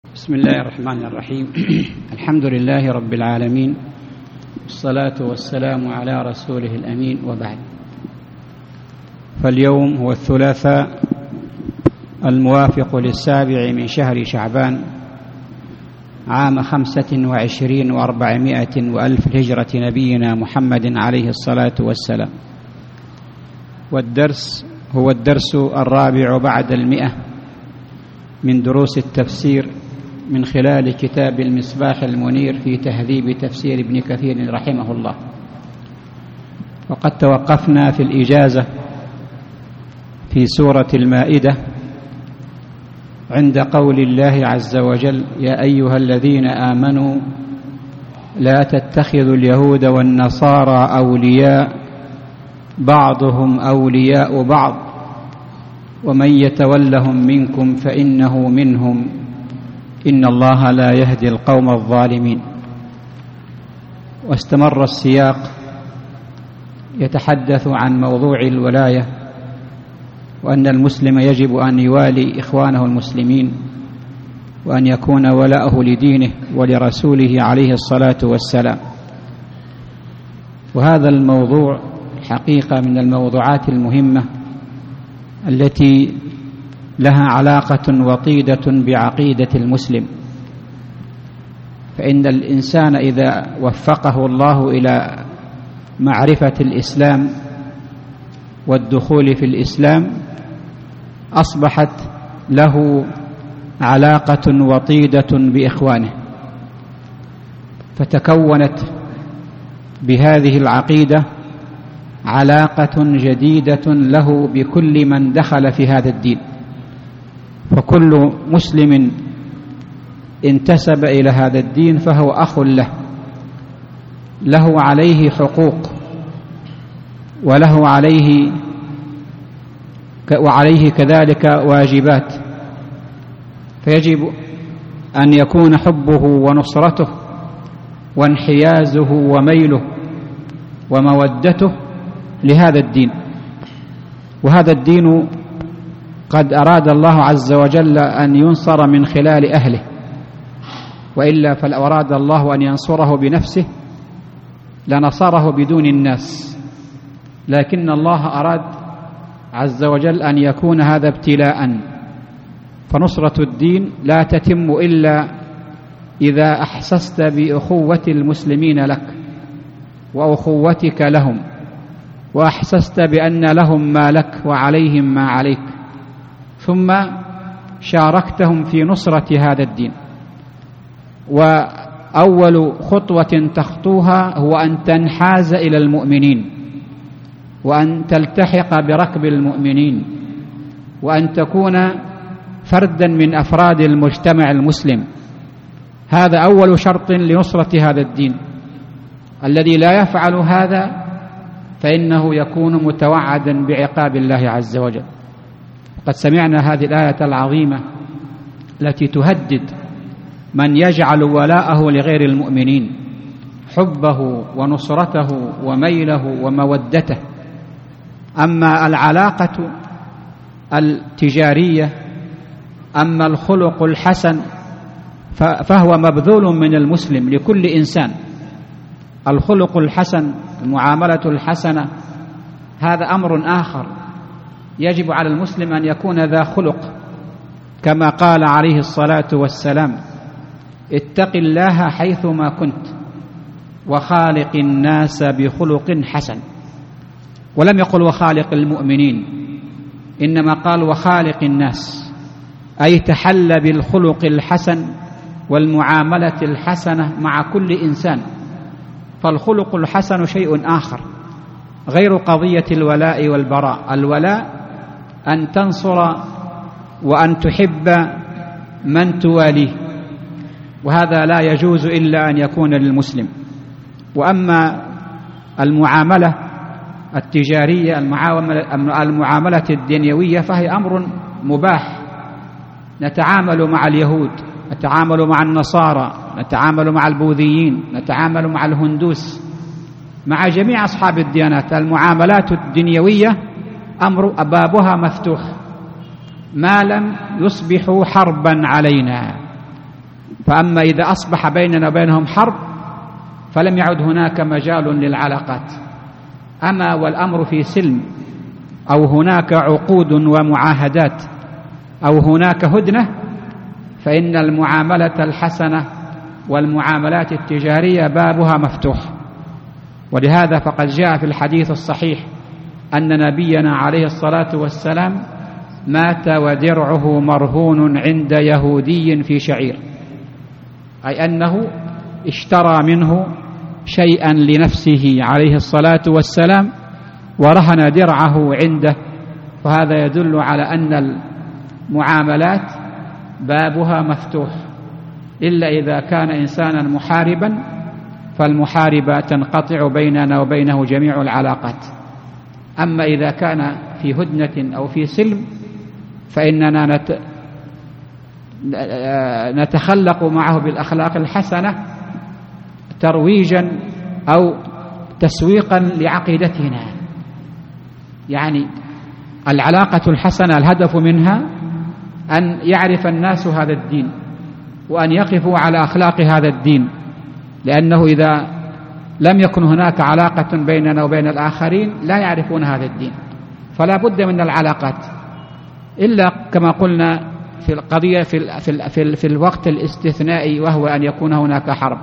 بسم الله الرحمن الرحيم. الحمد لله رب العالمين، والصلاة والسلام على رسوله الأمين، وبعد. فاليوم هو الثلاثاء الموافق للسابع من شهر شعبان عام 25 و400 وألف الهجرة نبينا محمد عليه الصلاة والسلام، والدرس هو الدرس الرابع بعد 100 من دروس التفسير من خلال كتاب المصباح المنير في تهذيب تفسير ابن كثير رحمه الله. وقد توقفنا في الإجازة في سورة المائدة عند قول الله عز وجل: يا أيها الذين آمنوا لا تتخذوا اليهود والنصارى أولياء بعضهم أولياء بعض ومن يتولهم منكم فإنه منهم إن الله لا يهدي القوم الظالمين. واستمر السياق يتحدث عن موضوع الولاية، وأن المسلم يجب أن يوالي إخوانه المسلمين، وأن يكون ولاءه لدينه ولرسوله عليه الصلاة والسلام. وهذا الموضوع حقيقة من الموضوعات المهمة التي لها علاقة وطيدة بعقيدة المسلم، فإن الإنسان إذا وفقه الله إلى معرفة الإسلام والدخول في الإسلام أصبحت له علاقة وطيدة بإخوانه، فتكونت بهذه العقيدة علاقة جديدة له بكل من دخل في هذا الدين. فكل مسلم انتسب إلى هذا الدين فهو أخ له عليه حقوق، وعليه كذلك واجبات، فيجب أن يكون حبه ونصرته وانحيازه وميله ومودته لهذا الدين. وهذا الدين قد أراد الله عز وجل أن ينصر من خلال أهله، وإلا فلو أراد الله أن ينصره بنفسه لنصره بدون الناس، لكن الله أراد عز وجل أن يكون هذا ابتلاء. فنصرة الدين لا تتم إلا إذا أحسست بأخوة المسلمين لك وأخوتك لهم، وأحسست بأن لهم ما لك وعليهم ما عليك، ثم شاركتهم في نصرة هذا الدين. وأول خطوة تخطوها هو أن تنحاز إلى المؤمنين، وأن تلتحق بركب المؤمنين، وأن تكون فردا من أفراد المجتمع المسلم. هذا أول شرط لنصرة هذا الدين. الذي لا يفعل هذا فإنه يكون متوعدا بعقاب الله عز وجل. قد سمعنا هذه الآية العظيمة التي تهدد من يجعل ولاءه لغير المؤمنين، حبه ونصرته وميله ومودته. أما العلاقة التجارية، أما الخلق الحسن، فهو مبذول من المسلم لكل إنسان. الخلق الحسن، المعاملة الحسنة، هذا أمر آخر. يجب على المسلم أن يكون ذا خلق، كما قال عليه الصلاة والسلام: اتق الله حيثما كنت وخالق الناس بخلق حسن. ولم يقل وخالق المؤمنين، إنما قال وخالق الناس، أي تحل بالخلق الحسن والمعاملة الحسنة مع كل إنسان. فالخلق الحسن شيء آخر غير قضية الولاء والبراء. الولاء أن تنصر وأن تحب من تواليه، وهذا لا يجوز إلا أن يكون للمسلم. وأما المعاملة التجارية، المعاملة الدنيوية، فهي أمر مباح. نتعامل مع اليهود، نتعامل مع النصارى، نتعامل مع البوذيين، نتعامل مع الهندوس، مع جميع أصحاب الديانات. المعاملات الدنيوية بابها مفتوح ما لم يصبحوا حربا علينا. فأما إذا أصبح بيننا وبينهم حرب فلم يعد هناك مجال للعلاقات. أما والأمر في سلم أو هناك عقود ومعاهدات أو هناك هدنة فإن المعاملة الحسنة والمعاملات التجارية بابها مفتوح. ولهذا فقد جاء في الحديث الصحيح أن نبينا عليه الصلاة والسلام مات ودرعه مرهون عند يهودي في شعير، أي أنه اشترى منه شيئا لنفسه عليه الصلاة والسلام ورهن درعه عنده. وهذا يدل على أن المعاملات بابها مفتوح، إلا إذا كان إنسانا محاربا فالمحاربة تنقطع بيننا وبينه جميع العلاقات. أما إذا كان في هدنة أو في سلم فإننا نتخلق معه بالأخلاق الحسنة ترويجا أو تسويقا لعقيدتنا. يعني العلاقة الحسنة الهدف منها أن يعرف الناس هذا الدين وأن يقفوا على أخلاق هذا الدين، لأنه إذا لم يكن هناك علاقة بيننا وبين الآخرين لا يعرفون هذا الدين، فلا بد من العلاقات، إلا كما قلنا في القضية في الوقت الاستثنائي وهو أن يكون هناك حرب.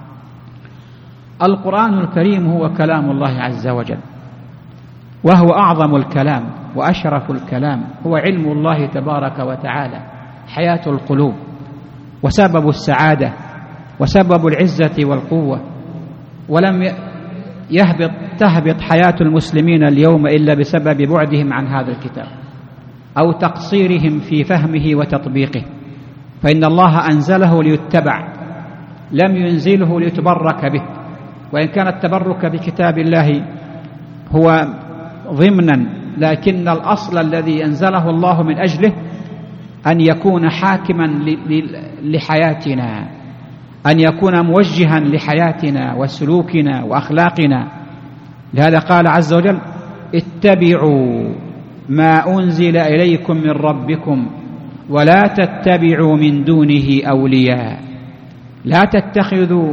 القرآن الكريم هو كلام الله عز وجل، وهو أعظم الكلام وأشرف الكلام، هو علم الله تبارك وتعالى، حياة القلوب وسبب السعادة وسبب العزة والقوة. ولم تهبط حياة المسلمين اليوم إلا بسبب بعدهم عن هذا الكتاب أو تقصيرهم في فهمه وتطبيقه، فإن الله أنزله ليتبع لم ينزله ليتبرك به. وإن كان التبرك بكتاب الله هو ضمنا، لكن الأصل الذي أنزله الله من أجله أن يكون حاكما لحياتنا، أن يكون موجها لحياتنا وسلوكنا وأخلاقنا. لهذا قال عز وجل: اتبعوا ما أنزل إليكم من ربكم ولا تتبعوا من دونه أولياء. لا تتخذوا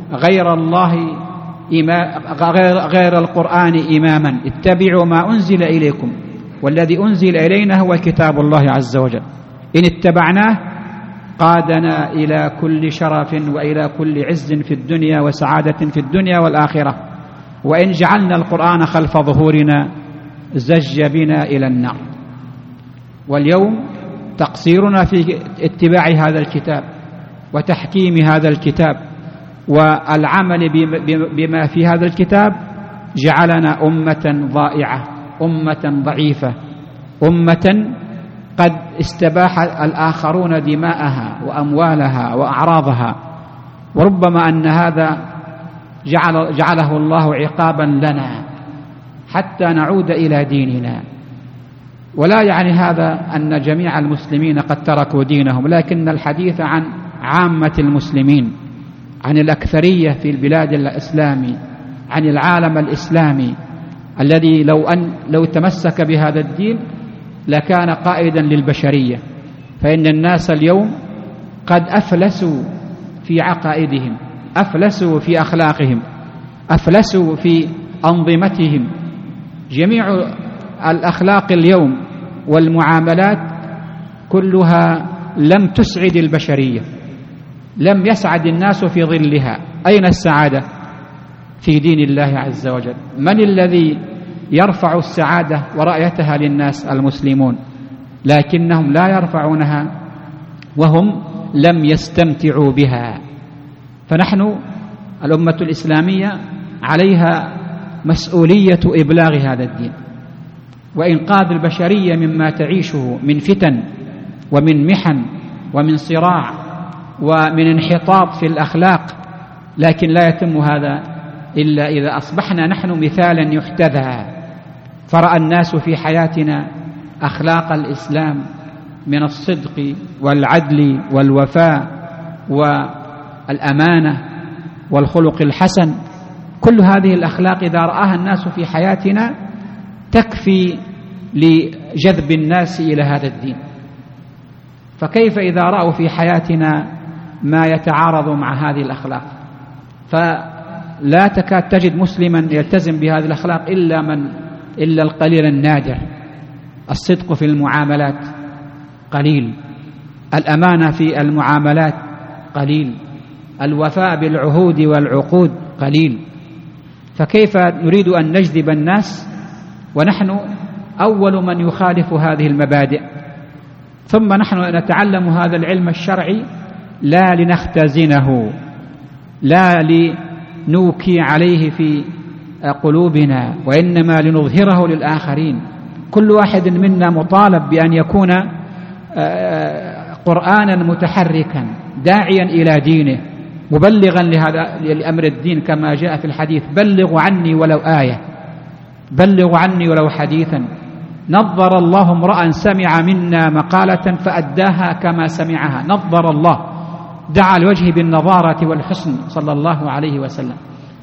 غير القرآن إماما، اتبعوا ما أنزل إليكم، والذي أنزل إلينا هو كتاب الله عز وجل. إن اتبعناه قادنا إلى كل شرف وإلى كل عز في الدنيا وسعادة في الدنيا والآخرة، وإن جعلنا القرآن خلف ظهورنا زج بنا إلى النار. واليوم تقصيرنا في اتباع هذا الكتاب وتحكيم هذا الكتاب والعمل بما في هذا الكتاب جعلنا أمة ضائعة، أمة ضعيفة، أمة قد استباح الآخرون دماءها وأموالها وأعراضها. وربما أن هذا جعله الله عقابا لنا حتى نعود إلى ديننا. ولا يعني هذا أن جميع المسلمين قد تركوا دينهم، لكن الحديث عن عامة المسلمين، عن الأكثرية في البلاد الإسلامي، عن العالم الإسلامي الذي لو تمسك بهذا الدين لكان قائدا للبشرية. فإن الناس اليوم قد أفلسوا في عقائدهم، أفلسوا في أخلاقهم، أفلسوا في أنظمتهم. جميع الأخلاق اليوم والمعاملات كلها لم تسعد البشرية، لم يسعد الناس في ظلها. أين السعادة؟ في دين الله عز وجل. من الذي يرفع السعادة ورأيتها للناس؟ المسلمون، لكنهم لا يرفعونها وهم لم يستمتعوا بها. فنحن الأمة الإسلامية عليها مسؤولية إبلاغ هذا الدين وإنقاذ البشرية مما تعيشه من فتن ومن محن ومن صراع ومن انحطاط في الأخلاق. لكن لا يتم هذا إلا إذا أصبحنا نحن مثالا يحتذى، فرأى الناس في حياتنا أخلاق الإسلام من الصدق والعدل والوفاء والأمانة والخلق الحسن. كل هذه الأخلاق إذا رآها الناس في حياتنا تكفي لجذب الناس إلى هذا الدين. فكيف إذا رأوا في حياتنا ما يتعارض مع هذه الأخلاق. فلا تكاد تجد مسلما يلتزم بهذه الأخلاق إلا القليل النادر. الصدق في المعاملات قليل، الأمانة في المعاملات قليل، الوفاء بالعهود والعقود قليل. فكيف نريد أن نجذب الناس ونحن أول من يخالف هذه المبادئ؟ ثم نحن نتعلم هذا العلم الشرعي لا لنختزنه، لا لنوكي عليه في قلوبنا، وإنما لنظهره للآخرين. كل واحد منا مطالب بأن يكون قرآنا متحركا داعيا إلى دينه، مبلغا لأمر الدين كما جاء في الحديث: بلغوا عني ولو آية، بلغوا عني ولو حديثا. نظر الله امرأ سمع منا مقالة فأداها كما سمعها، نظر الله، دعا لوجهه بالنظارة والحسن صلى الله عليه وسلم.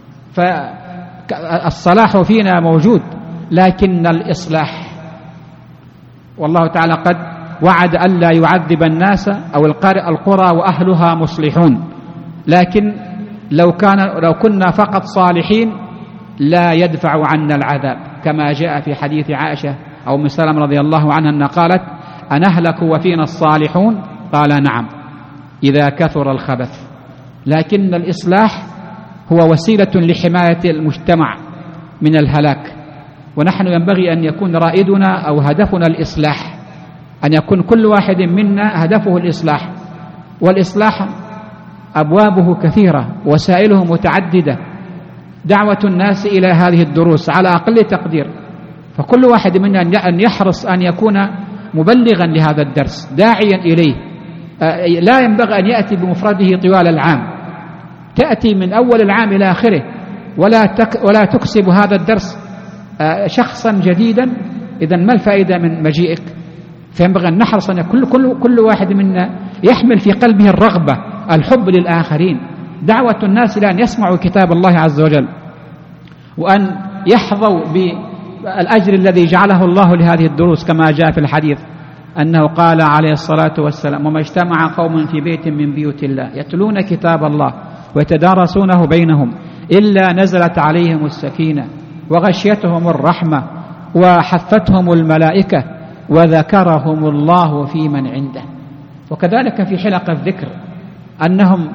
فالصلاح فينا موجود، لكن الإصلاح، والله تعالى قد وعد ألا يعذب الناس أو القرى وأهلها مصلحون، لكن لو كنا فقط صالحين لا يدفع عنا العذاب، كما جاء في حديث عائشة أو أم سلمة رضي الله عنها أنها قالت: أنهلك وفينا الصالحون؟ قال: نعم، إذا كثر الخبث. لكن الإصلاح هو وسيلة لحماية المجتمع من الهلاك، ونحن ينبغي أن يكون رائدنا أو هدفنا الإصلاح، أن يكون كل واحد منا هدفه الإصلاح. والإصلاح أبوابه كثيرة، وسائله متعددة. دعوة الناس إلى هذه الدروس على أقل تقدير، فكل واحد منا أن يحرص أن يكون مبلغا لهذا الدرس، داعيا إليه. لا ينبغي أن يأتي بمفرده طوال العام، تأتي من أول العام إلى آخره، ولا تكسب هذا الدرس شخصا جديدا. إذن ما الفائدة من مجيئك؟ فينبغي أن نحرص أن كل واحد منا يحمل في قلبه الرغبة، الحب للآخرين، دعوة الناس إلى أن يسمعوا كتاب الله عز وجل، وأن يحظوا بالأجر الذي جعله الله لهذه الدروس، كما جاء في الحديث أنه قال عليه الصلاة والسلام: وما اجتمع قوم في بيت من بيوت الله يتلون كتاب الله ويتدارسونه بينهم إلا نزلت عليهم السكينة وغشيتهم الرحمة وحفتهم الملائكة وذكرهم الله في من عنده. وكذلك في حلق الذكر أنهم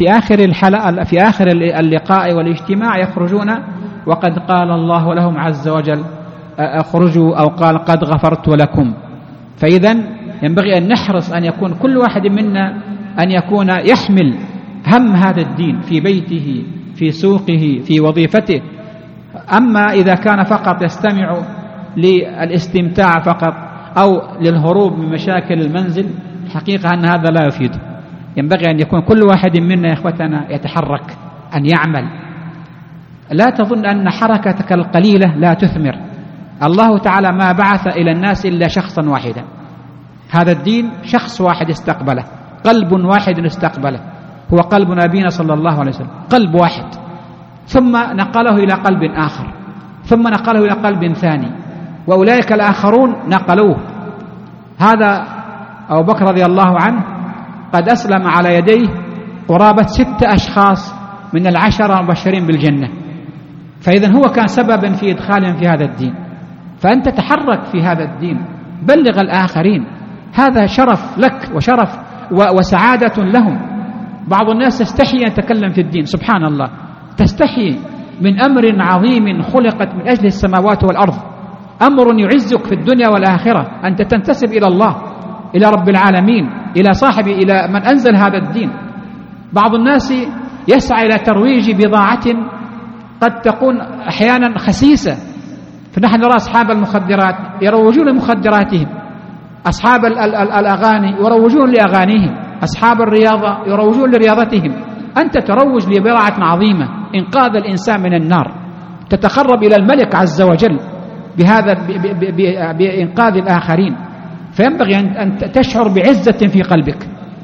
في آخر اللقاء والاجتماع يخرجون وقد قال الله لهم عز وجل: اخرجوا، أو قال: قد غفرت لكم. فإذن ينبغي أن نحرص أن يكون كل واحد منا أن يكون يحمل هم هذا الدين في بيته، في سوقه، في وظيفته. أما إذا كان فقط يستمع للاستمتاع فقط أو للهروب من مشاكل المنزل، الحقيقة أن هذا لا يفيد. ينبغي أن يكون كل واحد منا يا إخوتنا يتحرك، أن يعمل. لا تظن أن حركتك القليلة لا تثمر. الله تعالى ما بعث إلى الناس إلا شخصا واحدا. هذا الدين شخص واحد استقبله، قلب واحد استقبله، هو قلب نبينا صلى الله عليه وسلم، قلب واحد، ثم نقله إلى قلب آخر، ثم نقله إلى قلب ثاني، وأولئك الآخرون نقلوه. هذا أبو بكر رضي الله عنه قد أسلم على يديه قرابة 6 أشخاص من 10 المبشرين بالجنة، فإذن هو كان سببا في إدخالهم في هذا الدين. فأنت تحرك في هذا الدين، بلغ الآخرين، هذا شرف لك وشرف وسعادة لهم. بعض الناس تستحي أن يتكلم في الدين، سبحان الله، تستحي من أمر عظيم خلقت من أجل السماوات والأرض، أمر يعزك في الدنيا والآخرة، أنت تنتسب إلى الله، إلى رب العالمين، إلى صاحب، إلى من أنزل هذا الدين. بعض الناس يسعى إلى ترويج بضاعة قد تكون أحيانا خسيسة، فنحن نرى أصحاب المخدرات يروجون لمخدراتهم، أصحاب الأغاني يروجون لأغانيهم، أصحاب الرياضة يروجون لرياضتهم. أنت تروج لبضاعة عظيمة، إنقاذ الإنسان من النار، تتقرب إلى الملك عز وجل بهذا بإنقاذ الآخرين. فينبغي أن تشعر بعزة في قلبك،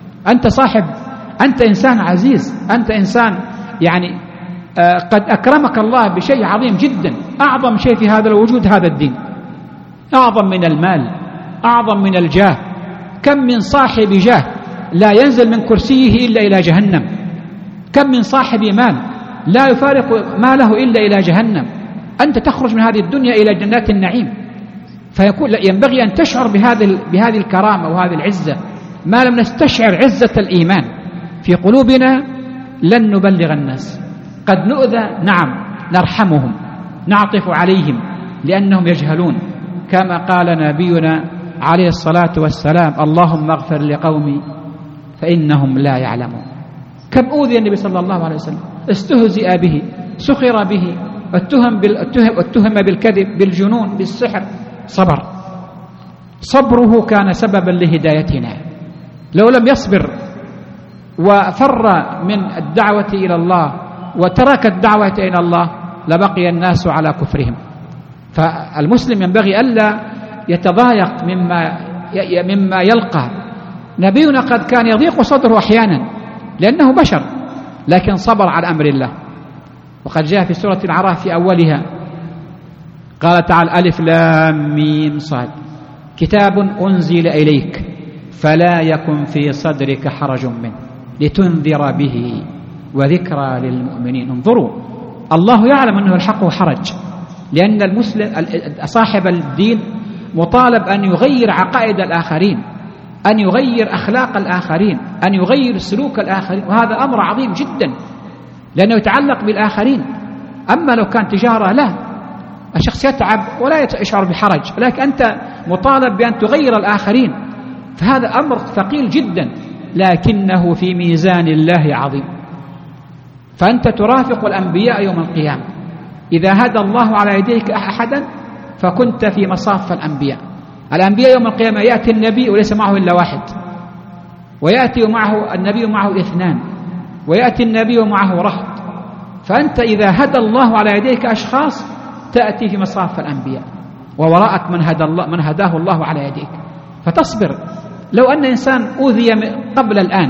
أنت إنسان عزيز، أنت إنسان يعني قد أكرمك الله بشيء عظيم جدا. أعظم شيء في هذا الوجود هذا الدين، أعظم من المال، أعظم من الجاه. كم من صاحب جاه لا ينزل من كرسيه إلا إلى جهنم، كم من صاحب مال لا يفارق ماله إلا إلى جهنم. أنت تخرج من هذه الدنيا إلى جنات النعيم، فيكون ينبغي أن تشعر بهذه الكرامة وهذه العزة. ما لم نستشعر عزة الإيمان في قلوبنا لن نبلغ الناس. قد نؤذى، نعم، نرحمهم، نعطف عليهم لأنهم يجهلون، كما قال نبينا عليه الصلاة والسلام: اللهم اغفر لقومي فإنهم لا يعلمون. كم أوذي النبي صلى الله عليه وسلم، استهزئ به، سخر به، اتهم بالكذب، بالجنون، بالسحر، صبر. صبره كان سببا لهدايتنا. لو لم يصبر وفر من الدعوة إلى الله وترك الدعوة إلى الله لبقي الناس على كفرهم. فالمسلم ينبغي ألا يتضايق مما يلقى. نبينا قد كان يضيق صدره أحيانا لأنه بشر، لكن صبر على أمر الله. وقد جاء في سورة الأعراف في أولها قال تعالى: ألف لام ميم صاد كتاب أنزل إليك فلا يكن في صدرك حرج منه لتنذر به وذكرى للمؤمنين. انظروا، الله يعلم أنه الحق حرج، لأن المسلم صاحب الدين مطالب أن يغير عقائد الآخرين، أن يغير أخلاق الآخرين، أن يغير سلوك الآخرين، وهذا أمر عظيم جدا لأنه يتعلق بالآخرين. أما لو كان تجارة لا، الشخص يتعب ولا يشعر بحرج، لكن أنت مطالب بأن تغير الآخرين، فهذا أمر ثقيل جدا، لكنه في ميزان الله عظيم. فأنت ترافق الأنبياء يوم القيامة. إذا هدى الله على يديك أحدا فكنت في مصاف الأنبياء. الأنبياء يوم القيامة يأتي النبي وليس معه إلا واحد، ويأتي معه النبي معه 2، ويأتي النبي معه رهط. فأنت إذا هدى الله على يديك أشخاص تأتي في مصاف الأنبياء، ووراءك من هداه الله على يديك، فتصبر. لو أن إنسان أوذي قبل الآن،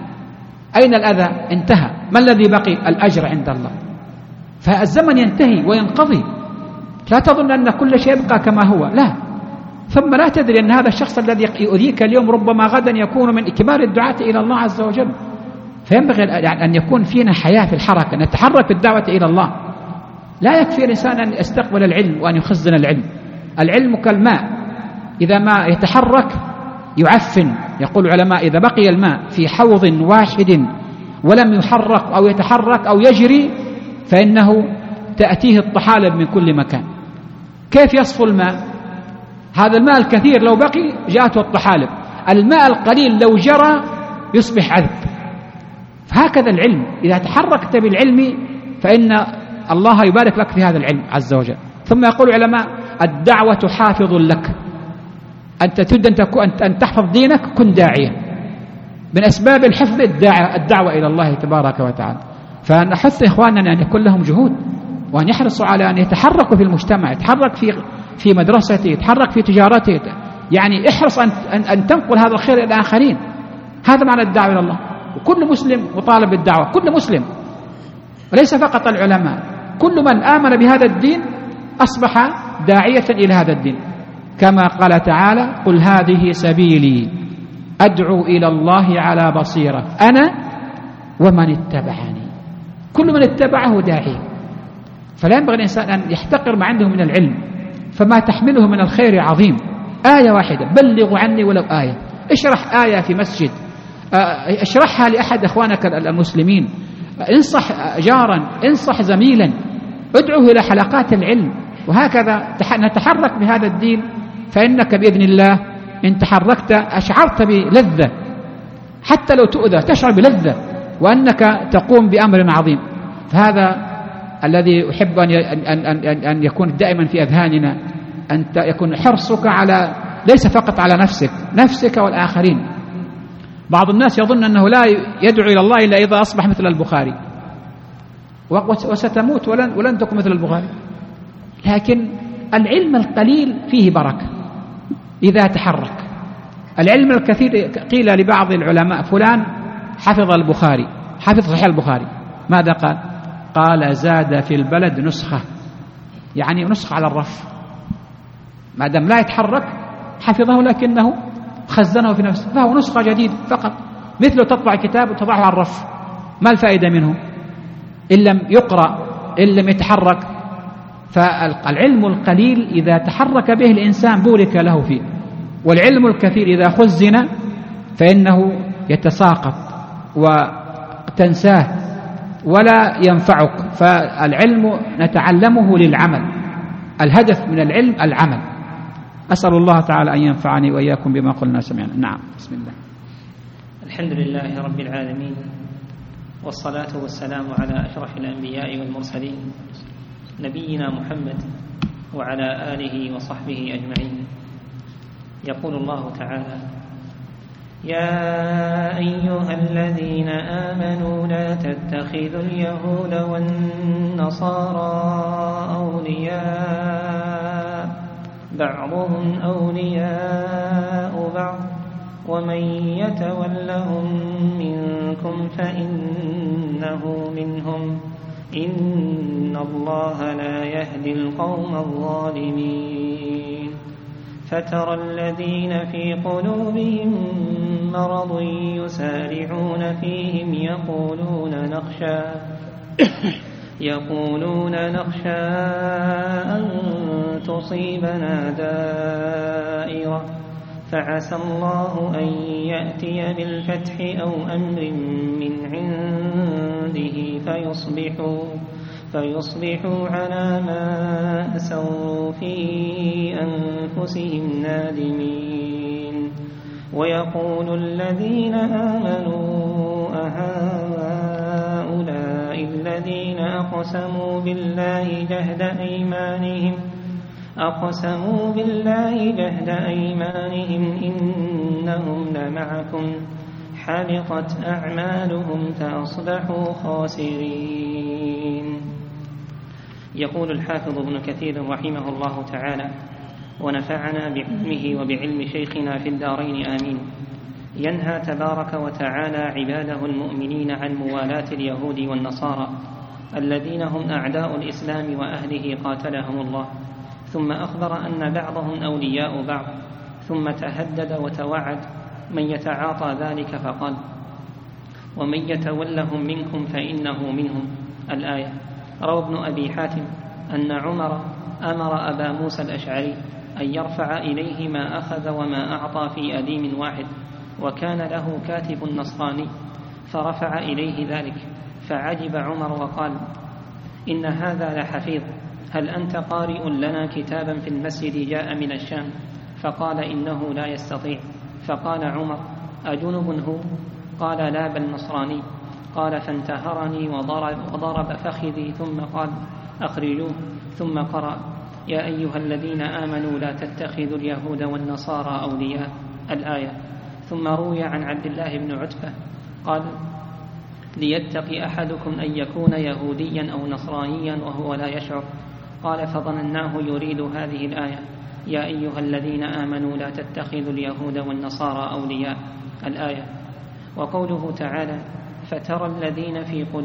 أين الأذى؟ انتهى. ما الذي بقي؟ الأجر عند الله. فالزمن ينتهي وينقضي. لا تظن أن كل شيء يبقى كما هو، لا. ثم لا تدري أن هذا الشخص الذي يؤذيك اليوم ربما غدا يكون من كبار الدعاة إلى الله عز وجل. فينبغي أن يكون فينا حياة في الحركة، نتحرك بالدعوة إلى الله. لا يكفي الإنسان أن يستقبل العلم وأن يخزن العلم. العلم كالماء، إذا ما يتحرك يعفن. يقول العلماء: إذا بقي الماء في حوض واحد ولم يحرك أو يتحرك أو يجري فإنه تأتيه الطحالب من كل مكان. كيف يصفو الماء؟ هذا الماء الكثير لو بقي جاءته الطحالب، الماء القليل لو جرى يصبح عذب. فهكذا العلم، إذا تحركت بالعلم فإن الله يبارك لك في هذا العلم عز وجل. ثم يقول العلماء: الدعوة حافظ لك. أنت تريد أن تحفظ دينك، كن داعية. من أسباب الحفظ الدعوة إلى الله تبارك وتعالى. فنحث إخواننا أن يكون لهم جهود، وأن يحرصوا على أن يتحركوا في المجتمع، يتحرك في مدرسته، يتحرك في تجارته. يعني احرص أن تنقل هذا الخير إلى الآخرين. هذا معنى الدعوة إلى الله. وكل مسلم مطالب بالدعوة، كل مسلم، وليس فقط العلماء. كل من آمن بهذا الدين أصبح داعية إلى هذا الدين، كما قال تعالى: قل هذه سبيلي أدعو إلى الله على بصيرة أنا ومن اتبعني. كل من اتبعه داعي. فلا ينبغي الإنسان أن يحتقر ما عنده من العلم، فما تحمله من الخير عظيم. آية واحدة، بلغوا عني ولو آية. اشرح آية في مسجد، اشرحها لأحد أخوانك المسلمين، انصح جارا، انصح زميلا، ادعوه إلى حلقات العلم. وهكذا نتحرك بهذا الدين، فإنك بإذن الله إن تحركت أشعرت بلذة، حتى لو تؤذى تشعر بلذة، وأنك تقوم بأمر عظيم. فهذا الذي أحب أن يكون دائما في أذهاننا، أن يكون حرصك على ليس فقط على نفسك والآخرين. بعض الناس يظن أنه لا يدعو إلى الله إلا إذا أصبح مثل البخاري، وستموت ولن تكون مثل البخاري. لكن العلم القليل فيه بركة إذا تحرك. العلم الكثير، قيل لبعض العلماء: فلان حفظ البخاري، حفظ صحيح البخاري، ماذا قال؟ قال: زاد في البلد نسخة، يعني نسخة على الرف. ما دام لا يتحرك حفظه، لكنه خزنه في نفسه، فهو نسخة جديدة فقط. مثل تطبع كتاب وتضعه على الرف، ما الفائدة منه إن لم يقرأ، إن لم يتحرك. فالعلم القليل إذا تحرك به الإنسان بورك له فيه، والعلم الكثير إذا خزن فإنه يتساقط وتنساه ولا ينفعك. فالعلم نتعلمه للعمل، الهدف من العلم العمل. أسأل الله تعالى أن ينفعني وإياكم بما قلنا سمعنا. نعم، بسم الله. الحمد لله رب العالمين، والصلاة والسلام على أشرف الأنبياء والمرسلين نبينا محمد وعلى آله وصحبه أجمعين. يقول الله تعالى: يا أيها الذين آمنوا لا تتخذوا اليهود والنصارى أولياء بعضهم أولياء بعض ومن يتولهم منكم فإنه منهم إن الله لا يهدي القوم الظالمين. فترى الذين في قلوبهم مرض يسارعون فيهم يقولون نخشى أن تصيبنا دائرة فعسى الله أن يأتي بالفتح أو أمر من عنده فيصبحوا على ما أسروا في أنفسهم نادمين. ويقول الذين آمنوا أهؤلاء الذين أقسموا بالله جهد أيمانهم إنهم لمعكم حبطت أعمالهم فأصبحوا خاسرين. يقول الحافظ ابن كثير رحمه الله تعالى ونفعنا بعلمه وبعلم شيخنا في الدارين آمين. ينهى تبارك وتعالى عباده المؤمنين عن موالاة اليهود والنصارى الذين هم أعداء الإسلام وأهله قاتلهم الله، ثم أخبر أن بعضهم أولياء بعض، ثم تهدد وتوعد من يتعاطى ذلك فقال: ومن يتولهم منكم فإنه منهم. الآية. روى ابن أبي حاتم أن عمر أمر أبا موسى الأشعري أن يرفع إليه ما أخذ وما أعطى في أديم واحد، وكان له كاتب نصراني، فرفع إليه ذلك، فعجب عمر وقال: إن هذا لحفيظ، هل أنت قارئ لنا كتابا في المسجد جاء من الشام؟ فقال: إنه لا يستطيع. فقال عمر: أجنب هو؟ قال: لا بل نصراني. قال: فانتهرني وضرب فخذي، ثم قال: أخرجوه. ثم قرأ: يا أيها الذين آمنوا لا تتخذوا اليهود والنصارى أولياء. الآية. ثم روي عن عبد الله بن عتبة قال: ليتقي أحدكم أن يكون يهوديا أو نصرانيا وهو لا يشعر. قال: فظنناه يريد هذه الآية: يا أيها الذين آمنوا لا تتخذوا اليهود والنصارى أولياء. الآية. وقوله تعالى: فترى الذين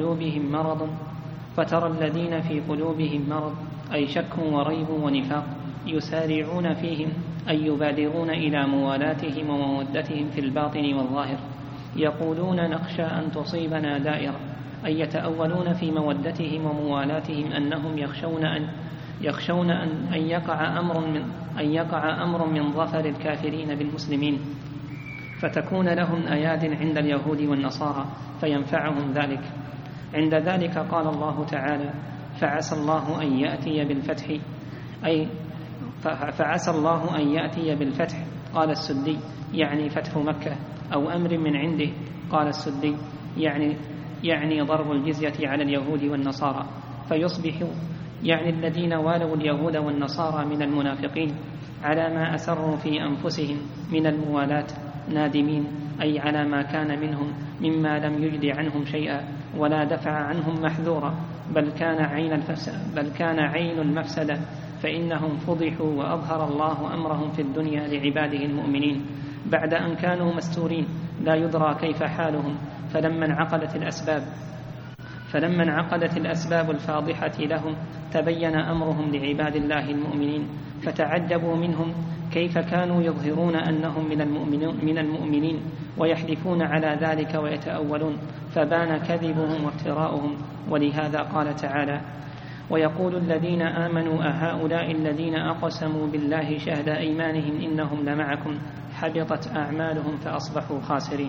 في قلوبهم مرض أي شك وريب ونفاق يسارعون فيهم أي يبادرون إلى موالاتهم ومودتهم في الباطن والظاهر، يقولون نخشى أن تصيبنا دائرة، أي يتأولون في مودتهم وموالاتهم أنهم يخشون أن يقع أمر من ظفر الكافرين بالمسلمين، فتكون لهم أياد عند اليهود والنصارى فينفعهم ذلك. عند ذلك قال الله تعالى: فعسى الله أن يأتي بالفتح. قال السدي: يعني فتح مكة أو أمر من عنده. قال السدي: يعني ضرب الجزية على اليهود والنصارى، فيصبحوا يعني الذين والوا اليهود والنصارى من المنافقين على ما أسروا في أنفسهم من الموالاة نادمين، أي على ما كان منهم مما لم يجد عنهم شيئا ولا دفع عنهم محذورا، بل كان عين المفسدة، فإنهم فضحوا وأظهر الله أمرهم في الدنيا لعباده المؤمنين بعد أن كانوا مستورين لا يدرى كيف حالهم، فلما انعقدت الأسباب فلما انعقدت الأسباب الفاضحة لهم تبين أمرهم لعباد الله المؤمنين، فتعجبوا منهم كيف كانوا يظهرون أنهم من المؤمنين ويحلفون على ذلك ويتأولون، فبان كذبهم وافتراؤهم. ولهذا قال تعالى: ويقول الذين آمنوا أهؤلاء الذين أقسموا بالله شهد أيمانهم إنهم لمعكم حبطت أعمالهم فأصبحوا خاسرين.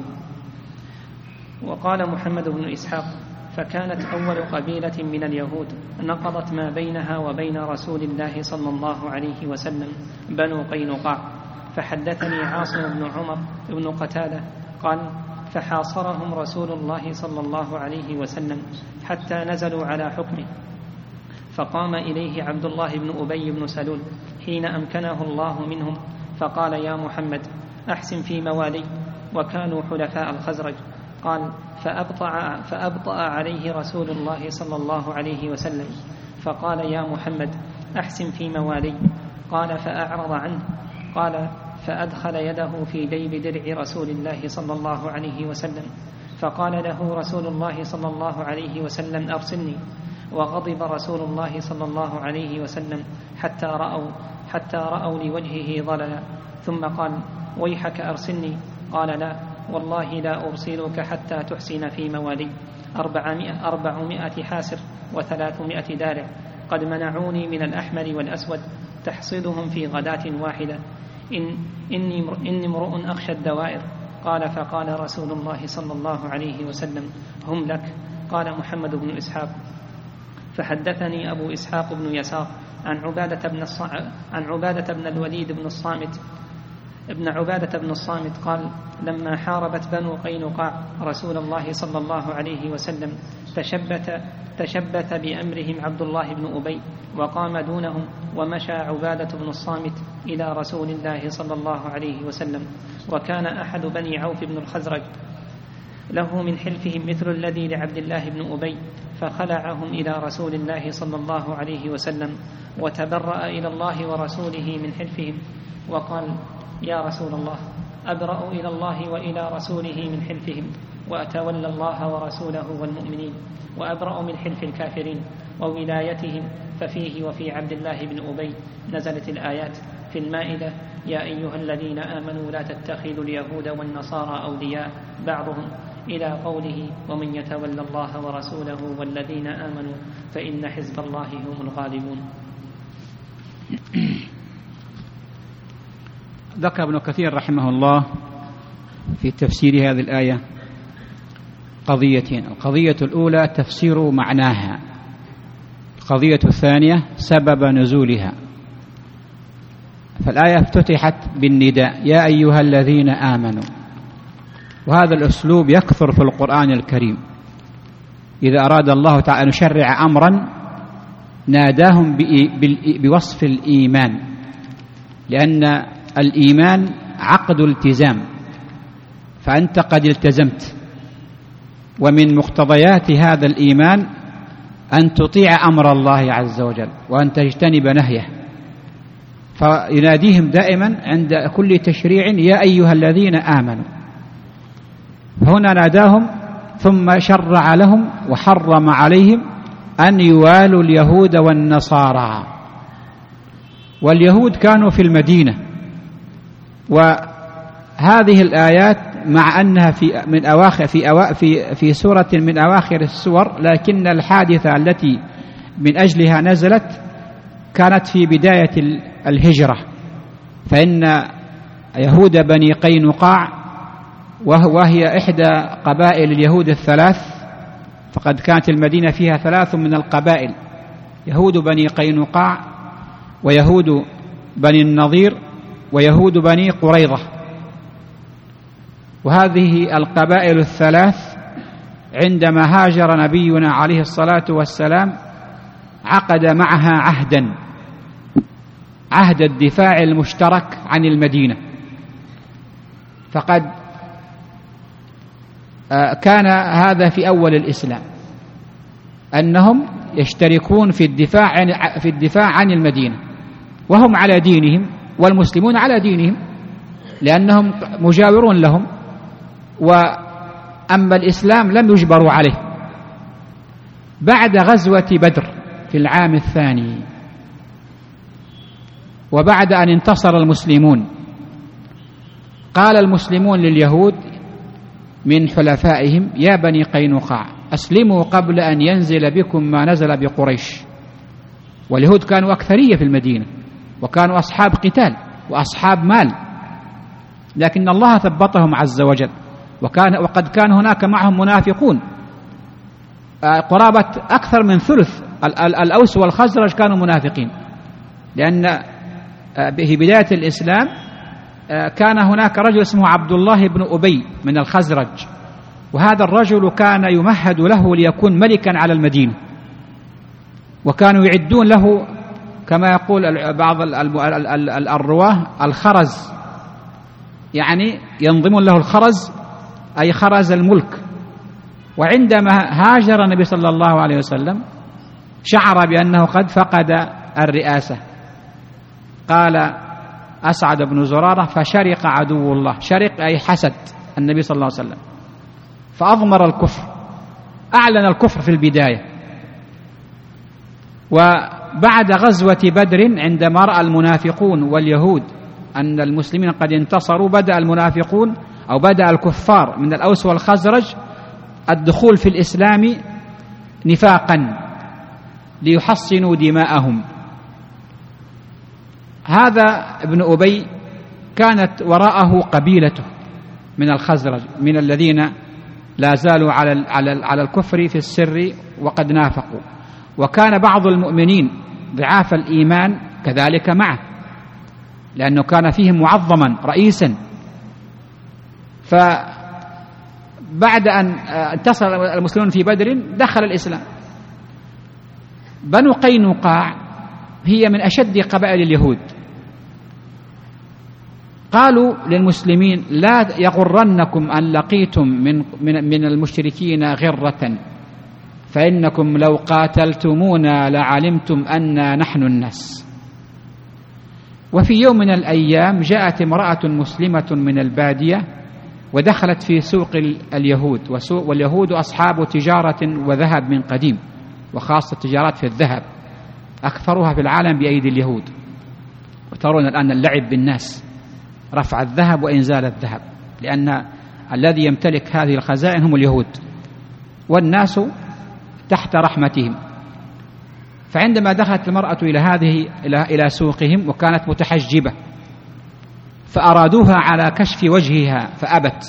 وقال محمد بن إسحاق: فكانت أول قبيلة من اليهود نقضت ما بينها وبين رسول الله صلى الله عليه وسلم بنو قينقاع. فحدثني عاصم بن عمر بن قتادة قال: فحاصرهم رسول الله صلى الله عليه وسلم حتى نزلوا على حكمه، فقام إليه عبد الله بن أبي بن سلول حين أمكنه الله منهم فقال: يا محمد أحسن في موالي، وكانوا حلفاء الخزرج. قال: فأبطأ عليه رسول الله صلى الله عليه وسلم فقال: يا محمد أحسن في موالي. قال: فأعرض عنه. قال: فأدخل يده في جيب درع رسول الله صلى الله عليه وسلم، فقال له رسول الله صلى الله عليه وسلم: أرسلني. وغضب رسول الله صلى الله عليه وسلم حتى رأوا لوجهه ضللا، ثم قال: ويحك أرسلني. قال: لا والله لا أرسلك حتى تحسن في موالي. 400 حاسر و300 دارع قد منعوني من الأحمر والأسود تحصدهم في غداة واحدة، إني امرؤ أخشى الدوائر. قال: فقال رسول الله صلى الله عليه وسلم: هم لك. قال محمد بن إسحاق: فحدثني أبو إسحاق بن يسار عن عبادة بن الوليد بن الصامت ابن عبادة بن الصامت قال: لما حاربت بنو قينقاع رسول الله صلى الله عليه وسلم تشبث بأمرهم عبد الله بن أبي وقام دونهم، ومشى عبادة بن الصامت إلى رسول الله صلى الله عليه وسلم. وكان أحد بني عوف بن الخزرج له من حلفهم مثل الذي لعبد الله بن أبي، فخلعهم إلى رسول الله صلى الله عليه وسلم وتبرأ إلى الله ورسوله من حلفهم، وقال: يا رسول الله أبرأ إلى الله وإلى رسوله من حلفهم، وأتولى الله ورسوله والمؤمنين، وأبرأ من حلف الكافرين وولايتهم. ففيه وفي عبد الله بن أبي نزلت الآيات في المائدة: يا أيها الذين آمنوا لا تتخذوا اليهود والنصارى أولياء بعضهم، إلى قوله: ومن يتولى الله ورسوله والذين آمنوا فإن حزب الله هم الغالبون. ذكر ابن كثير رحمه الله في تفسير هذه الآية قضيتين: القضية الأولى تفسير معناها، القضية الثانية سبب نزولها. فالآية افتتحت بالنداء: يا أيها الذين آمنوا، وهذا الأسلوب يكثر في القرآن الكريم. إذا أراد الله تعالى أن يشرع أمرا ناداهم بوصف الإيمان، لأن الإيمان عقد التزام، فأنت قد التزمت، ومن مقتضيات هذا الإيمان أن تطيع أمر الله عز وجل وأن تجتنب نهيه. فيناديهم دائما عند كل تشريع: يا أيها الذين آمنوا. هنا ناداهم ثم شرع لهم وحرم عليهم أن يوالوا اليهود والنصارى. واليهود كانوا في المدينة، وهذه الآيات مع أنها في سورة من أواخر السور، لكن الحادثة التي من أجلها نزلت كانت في بداية الهجرة، فإن يهود بني قينقاع، وهي إحدى قبائل اليهود الثلاث، فقد كانت المدينة فيها 3 من القبائل: يهود بني قينقاع، ويهود بني النضير، ويهود بني قريظة. وهذه القبائل الثلاث عندما هاجر نبينا عليه الصلاة والسلام عقد معها عهد الدفاع المشترك عن المدينة. فقد كان هذا في أول الإسلام، أنهم يشتركون في الدفاع عن المدينة، وهم على دينهم والمسلمون على دينهم، لأنهم مجاورون لهم، وأما الإسلام لم يجبروا عليه. بعد غزوة بدر في العام الثاني، وبعد أن انتصر المسلمون، قال المسلمون لليهود من حلفائهم: يا بني قينقاع أسلموا قبل أن ينزل بكم ما نزل بقريش. واليهود كانوا أكثرية في المدينة، وكانوا أصحاب قتال وأصحاب مال، لكن الله ثبتهم عز وجل، وقد كان هناك معهم منافقون قرابة أكثر من ثلث الأوس والخزرج كانوا منافقين، لأن في بداية الإسلام كان هناك رجل اسمه عبد الله بن أبي من الخزرج، وهذا الرجل كان يمهد له ليكون ملكا على المدينة، وكانوا يعدون له كما يقول بعض الرواه الخرز، يعني ينظمون له الخرز أي خرز الملك. وعندما هاجر النبي صلى الله عليه وسلم شعر بأنه قد فقد الرئاسة، قال أسعد بن زرارة: فشرق عدو الله. شرق أي حسد النبي صلى الله عليه وسلم، فأضمر الكفر، أعلن الكفر في البداية. وبعد غزوة بدر عندما رأى المنافقون واليهود أن المسلمين قد انتصروا، بدأ المنافقون أو بدأ الكفار من الأوس والخزرج الدخول في الإسلام نفاقا ليحصنوا دماءهم. هذا ابن أبي كانت وراءه قبيلته من الخزرج، من الذين لا زالوا على الكفر في السر وقد نافقوا، وكان بعض المؤمنين ضعاف الإيمان كذلك معه، لأنه كان فيهم معظما رئيسا. فبعد أن انتصر المسلمون في بدر دخل الإسلام. بنو قينقاع هي من أشد قبائل اليهود. قالوا للمسلمين: لا يغرنكم أن لقيتم من المشركين غرة، فإنكم لو قاتلتمونا لعلمتم أننا نحن الناس. وفي يوم من الأيام جاءت امرأة مسلمة من البادية ودخلت في سوق اليهود، واليهود أصحاب تجارة وذهب من قديم، وخاصة تجارات في الذهب أكثرها في العالم بأيدي اليهود. وترون الآن اللعب بالناس، رفع الذهب وإنزال الذهب، لأن الذي يمتلك هذه الخزائن هم اليهود، والناس تحت رحمتهم. فعندما دخلت المرأة إلى سوقهم وكانت متحجبة، فأرادوها على كشف وجهها فأبت.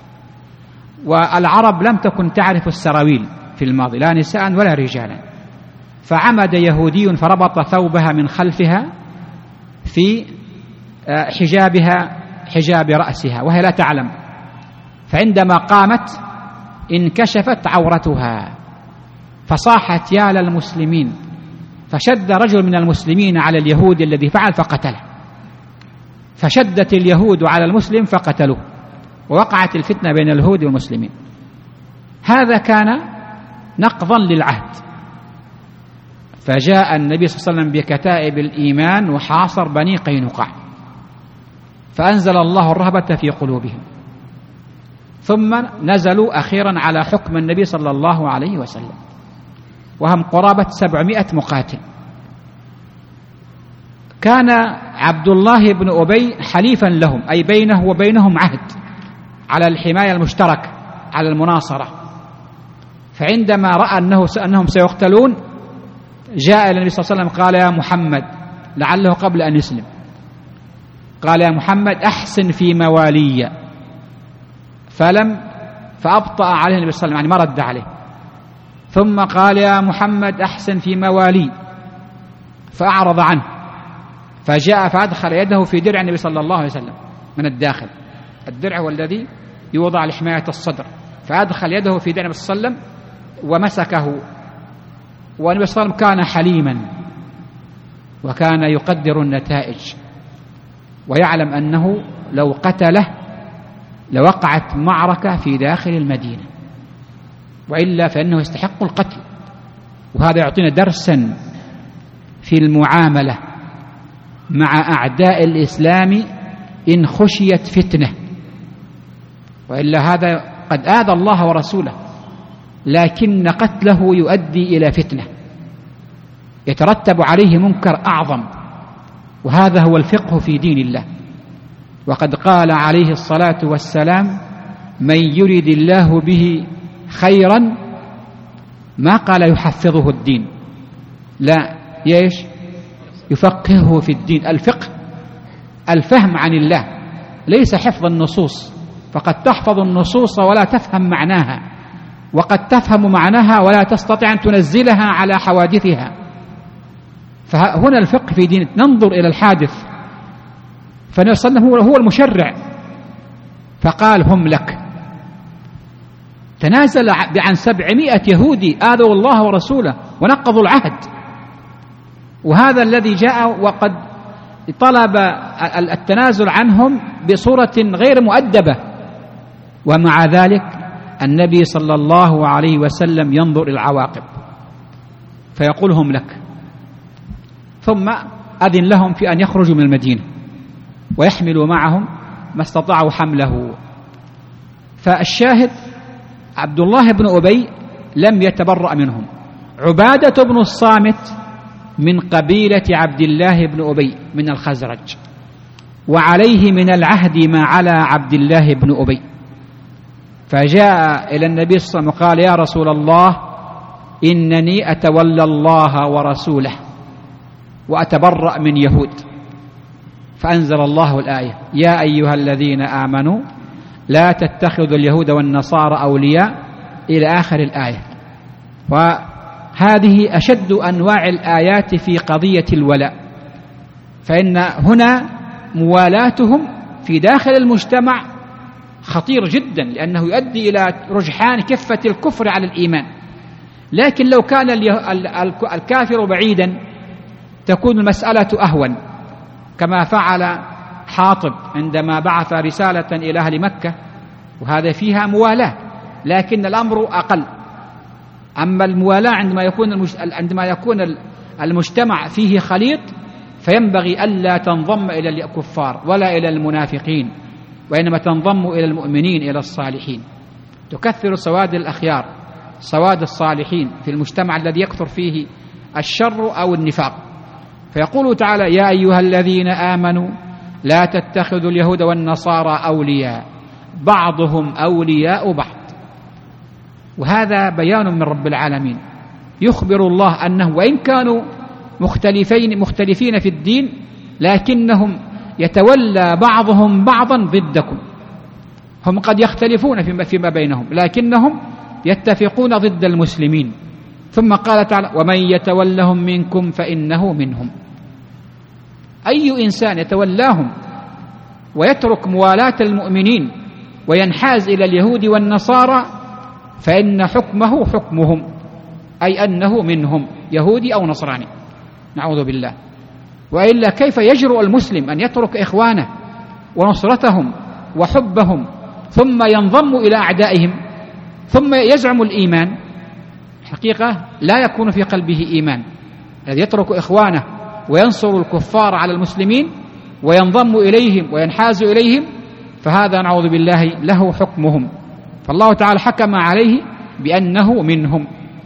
والعرب لم تكن تعرف السراويل في الماضي، لا نساء ولا رجالا، فعمد يهودي فربط ثوبها من خلفها في حجابها، حجاب رأسها، وهي لا تعلم. فعندما قامت انكشفت عورتها، فصاحت: يا للمسلمين. فشد رجل من المسلمين على اليهود الذي فعل فقتله، فشدت اليهود على المسلم فقتلوه، ووقعت الفتنة بين اليهود والمسلمين. هذا كان نقضا للعهد. فجاء النبي صلى الله عليه وسلم بكتائب الإيمان وحاصر بني قينقاع، فأنزل الله الرهبة في قلوبهم، ثم نزلوا أخيرا على حكم النبي صلى الله عليه وسلم، وهم قرابة 700 مقاتل. كان عبد الله بن أبي حليفا لهم، أي بينه وبينهم عهد على الحماية المشتركة على المناصرة. فعندما رأى أنهم سيقتلون جاء إلى النبي صلى الله عليه وسلم قال: يا محمد، لعله قبل أن يسلم، قال: يا محمد أحسن في موالي. فأبطأ عليه النبي صلى الله عليه وسلم، يعني ما رد عليه. ثم قال: يا محمد أحسن في موالي، فأعرض عنه. فجاء فأدخل يده في درع النبي صلى الله عليه وسلم من الداخل. الدرع هو الذي يوضع لحماية الصدر، فأدخل يده في درع النبي صلى الله عليه وسلم ومسكه. والنبي صلى الله عليه وسلم كان حليما، وكان يقدر النتائج، ويعلم أنه لو قتله لوقعت معركة في داخل المدينة، وإلا فإنه يستحق القتل. وهذا يعطينا درسا في المعاملة مع أعداء الإسلام إن خشيت فتنة، وإلا هذا قد آذى الله ورسوله. لكن قتله يؤدي إلى فتنة يترتب عليه منكر أعظم، وهذا هو الفقه في دين الله. وقد قال عليه الصلاة والسلام: من يرد الله به خيرا، ما قال يحفظه الدين، لا، يفقهه في الدين. الفقه الفهم عن الله، ليس حفظ النصوص، فقد تحفظ النصوص ولا تفهم معناها، وقد تفهم معناها ولا تستطيع أن تنزلها على حوادثها. فهنا الفقه في دين، ننظر إلى الحادث، فالنبي صلى الله عليه وسلم هو المشرع، فقال: هم لك. تنازل عن 700 يهودي آذوا الله ورسوله ونقضوا العهد، وهذا الذي جاء وقد طلب التنازل عنهم بصورة غير مؤدبة، ومع ذلك النبي صلى الله عليه وسلم ينظر إلى العواقب فيقول: هم لك. ثم أذن لهم في أن يخرجوا من المدينة ويحملوا معهم ما استطاعوا حمله. فالشاهد عبد الله بن أبي لم يتبرأ منهم. عبادة بن الصامت من قبيلة عبد الله بن أبي من الخزرج، وعليه من العهد ما على عبد الله بن أبي، فجاء إلى النبي صلى الله عليه وسلم وقال: يا رسول الله، إنني أتولى الله ورسوله وأتبرأ من يهود. فأنزل الله الآية: يا أيها الذين آمنوا لا تتخذوا اليهود والنصارى أولياء، إلى آخر الآية. وهذه أشد أنواع الآيات في قضية الولاء، فإن هنا موالاتهم في داخل المجتمع خطير جدا، لأنه يؤدي إلى رجحان كفة الكفر على الإيمان. لكن لو كان الكافر بعيدا تكون المسألة أهون، كما فعل حاطب عندما بعث رسالة إلى أهل مكة، وهذا فيها موالاة، لكن الأمر أقل. أما الموالاة عندما يكون المجتمع فيه خليط، فينبغي ألا تنضم إلى الكفار ولا إلى المنافقين، وإنما تنضم إلى المؤمنين، إلى الصالحين. تكثر سواد الأخيار، سواد الصالحين في المجتمع الذي يكثر فيه الشر أو النفاق. فيقول تعالى: يا أيها الذين آمنوا لا تتخذوا اليهود والنصارى أولياء بعضهم أولياء بعض. وهذا بيان من رب العالمين، يخبر الله أنه وإن كانوا مختلفين في الدين، لكنهم يتولى بعضهم بعضا ضدكم. هم قد يختلفون فيما بينهم، لكنهم يتفقون ضد المسلمين. ثم قال تعالى: ومن يتولهم منكم فإنه منهم. أي إنسان يتولاهم ويترك موالاة المؤمنين وينحاز إلى اليهود والنصارى فإن حكمه حكمهم، أي أنه منهم، يهودي أو نصراني، نعوذ بالله. وإلا كيف يجرؤ المسلم أن يترك إخوانه ونصرتهم وحبهم ثم ينضم إلى أعدائهم ثم يزعم الإيمان؟ حقيقة لا يكون في قلبه إيمان. الذي يترك إخوانه وينصر الكفار على المسلمين وينضم إليهم وينحاز إليهم، فهذا نعوذ بالله له حكمهم. فالله تعالى حكم عليه بأنه منهم.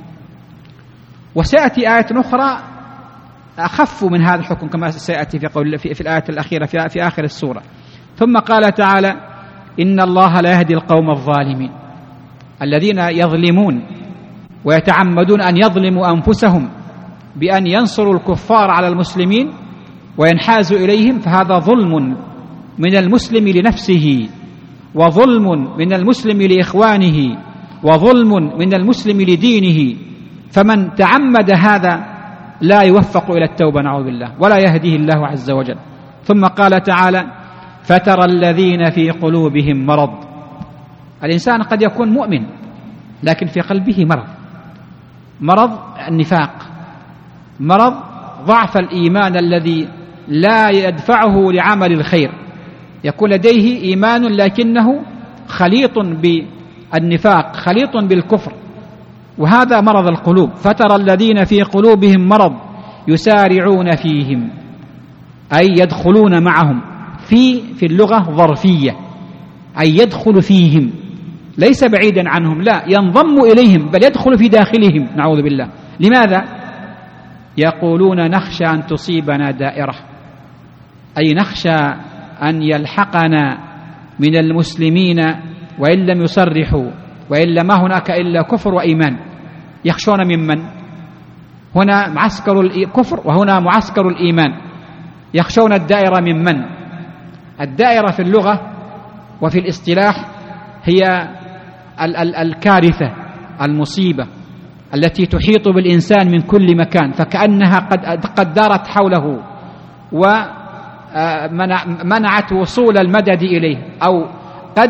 وسيأتي آية أخرى أخف من هذا الحكم كما سيأتي في الآية الأخيرة في آخر السورة. ثم قال تعالى: إن الله لا يهدي القوم الظالمين، الذين يظلمون ويتعمدون أن يظلموا أنفسهم بأن ينصروا الكفار على المسلمين وينحازوا إليهم، فهذا ظلم من المسلم لنفسه، وظلم من المسلم لإخوانه، وظلم من المسلم لدينه. فمن تعمد هذا لا يوفق إلى التوبة، نعوذ بالله، ولا يهديه الله عز وجل. ثم قال تعالى: فترى الذين في قلوبهم مرض. الإنسان قد يكون مؤمن لكن في قلبه مرض النفاق، مرض ضعف الإيمان الذي لا يدفعه لعمل الخير. يكون لديه إيمان لكنه خليط بالنفاق، خليط بالكفر، وهذا مرض القلوب. فترى الذين في قلوبهم مرض يسارعون فيهم، أي يدخلون معهم. في اللغة ظرفية، أي يدخل فيهم، ليس بعيدا عنهم، لا، ينضم إليهم بل يدخل في داخلهم، نعوذ بالله. لماذا؟ يقولون نخشى أن تصيبنا دائرة، أي نخشى أن يلحقنا من المسلمين وإن لم يصرحوا، وإلا ما هناك إلا كفر وإيمان. يخشون ممن؟ هنا معسكر الكفر وهنا معسكر الإيمان. يخشون الدائرة ممن؟ الدائرة في اللغة وفي الاصطلاح هي الكارثة، المصيبة التي تحيط بالإنسان من كل مكان، فكأنها قد دارت حوله ومنعت وصول المدد إليه، أو قد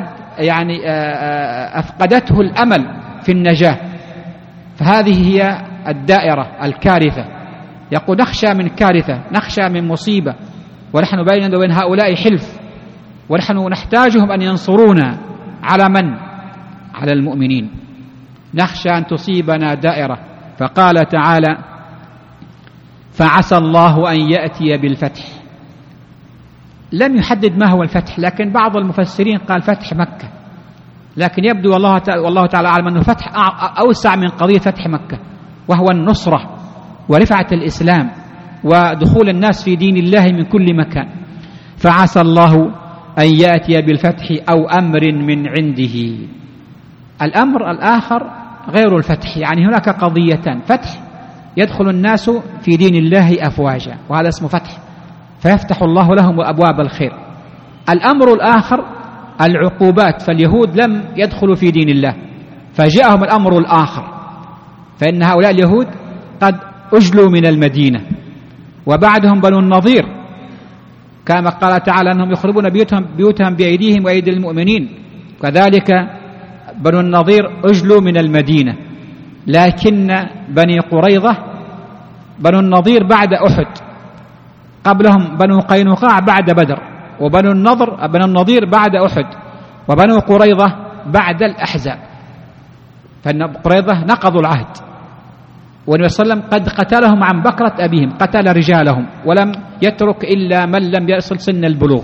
أفقدته الأمل في النجاة. فهذه هي الدائرة الكارثة. يقول نخشى من كارثة، نخشى من مصيبة، ونحن بيننا وبين هؤلاء حلف، ونحن نحتاجهم أن ينصرونا. على من؟ على المؤمنين. نخشى أن تصيبنا دائرة. فقال تعالى فعسى الله أن يأتي بالفتح. لم يحدد ما هو الفتح، لكن بعض المفسرين قال فتح مكة، لكن يبدو والله تعالى أعلم أنه فتح أوسع من قضية فتح مكة، وهو النصرة ورفعة الإسلام ودخول الناس في دين الله من كل مكان. فعسى الله أن يأتي بالفتح أو أمر من عنده. الأمر الآخر غير الفتح، يعني هناك قضيتان: فتح يدخل الناس في دين الله أفواجا، وهذا اسمه فتح، فيفتح الله لهم أبواب الخير. الأمر الآخر العقوبات، فاليهود لم يدخلوا في دين الله فجاءهم الأمر الآخر، فإن هؤلاء اليهود قد أجلوا من المدينة، وبعدهم بنو النضير كما قال تعالى أنهم يخربون بيوتهم بأيديهم وأيدي المؤمنين، كذلك بنو النضير أجلوا من المدينة. لكن بني قريظة، بنو النضير بعد أحد، قبلهم بنو قينقاع بعد بدر، وبنو النضير بعد أحد، وبنو قريظة بعد الأحزاب. فإن قريظة نقضوا العهد، والنبي صلى الله عليه وسلم قد قتلهم عن بكرة أبيهم، قتل رجالهم ولم يترك إلا من لم يصل سن البلوغ،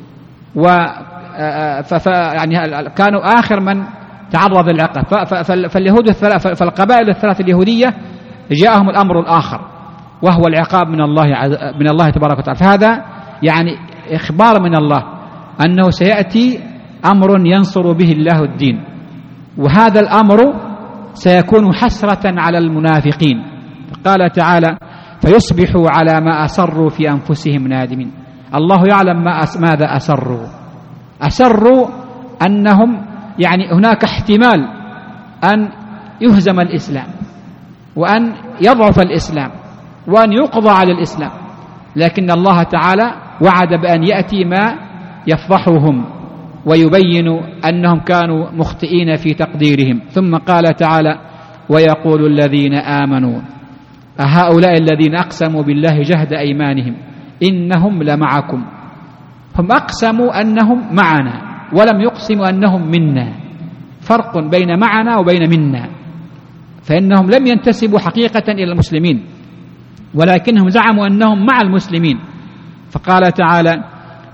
يعني كانوا آخر من تعرض للعقاب. فاليهود فالقبائل الثلاث اليهودية جاءهم الأمر الآخر، وهو العقاب من الله تبارك وتعالى. فهذا يعني إخبار من الله أنه سيأتي أمر ينصر به الله الدين، وهذا الأمر سيكون حسرة على المنافقين. قال تعالى فيصبحوا على ما أسروا في أنفسهم نادمين. الله يعلم ماذا أسروا أنهم يعني هناك احتمال أن يهزم الإسلام، وأن يضعف الإسلام، وأن يقضى على الإسلام، لكن الله تعالى وعد بأن يأتي ما يفضحهم ويبين أنهم كانوا مخطئين في تقديرهم. ثم قال تعالى ويقول الذين آمنوا أهؤلاء الذين أقسموا بالله جهد أيمانهم إنهم لمعكم. هم أقسموا أنهم معنا ولم يقسموا أنهم منا، فرق بين معنا وبين منا، فإنهم لم ينتسبوا حقيقة إلى المسلمين، ولكنهم زعموا أنهم مع المسلمين. فقال تعالى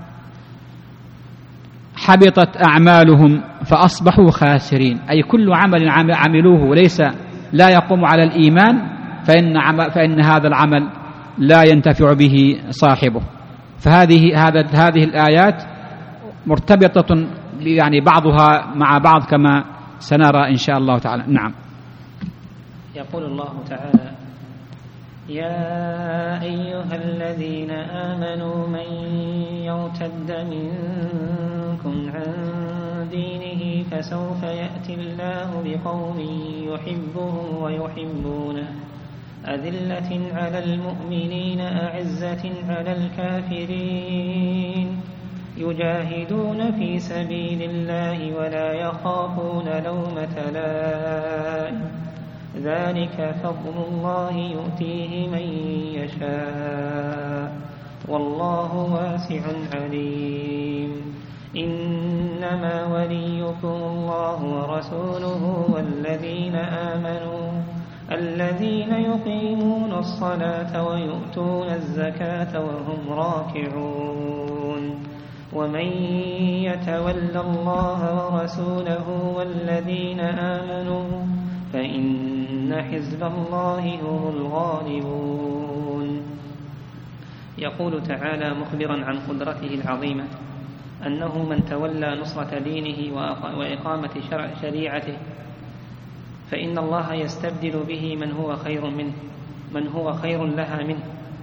حبطت أعمالهم فأصبحوا خاسرين، أي كل عمل عملوه لا يقوم على الإيمان فإن هذا العمل لا ينتفع به صاحبه. هذه الآيات مرتبطة يعني بعضها مع بعض كما سنرى إن شاء الله تعالى. نعم. يقول الله تعالى يا أيها الذين آمنوا من يرتد منكم عن دينه فسوف يأتي الله بقوم يحبهم ويحبونه أذلة على المؤمنين أعزة على الكافرين يجاهدون في سبيل الله ولا يخافون لومة لائم ذلك فضل الله يؤتيه من يشاء والله واسع عليم. إنما وليكم الله ورسوله والذين آمنوا الذين يقيمون الصلاة ويؤتون الزكاة وهم راكعون ومن يتول الله ورسوله والذين آمنوا فإن حزب الله هم الغالبون. يقول تعالى مخبرا عن قدرته العظيمة أنه من تولى نصرة دينه وإقامة شريعته فإن الله يستبدل به من هو خير منه، من هو خير لها منه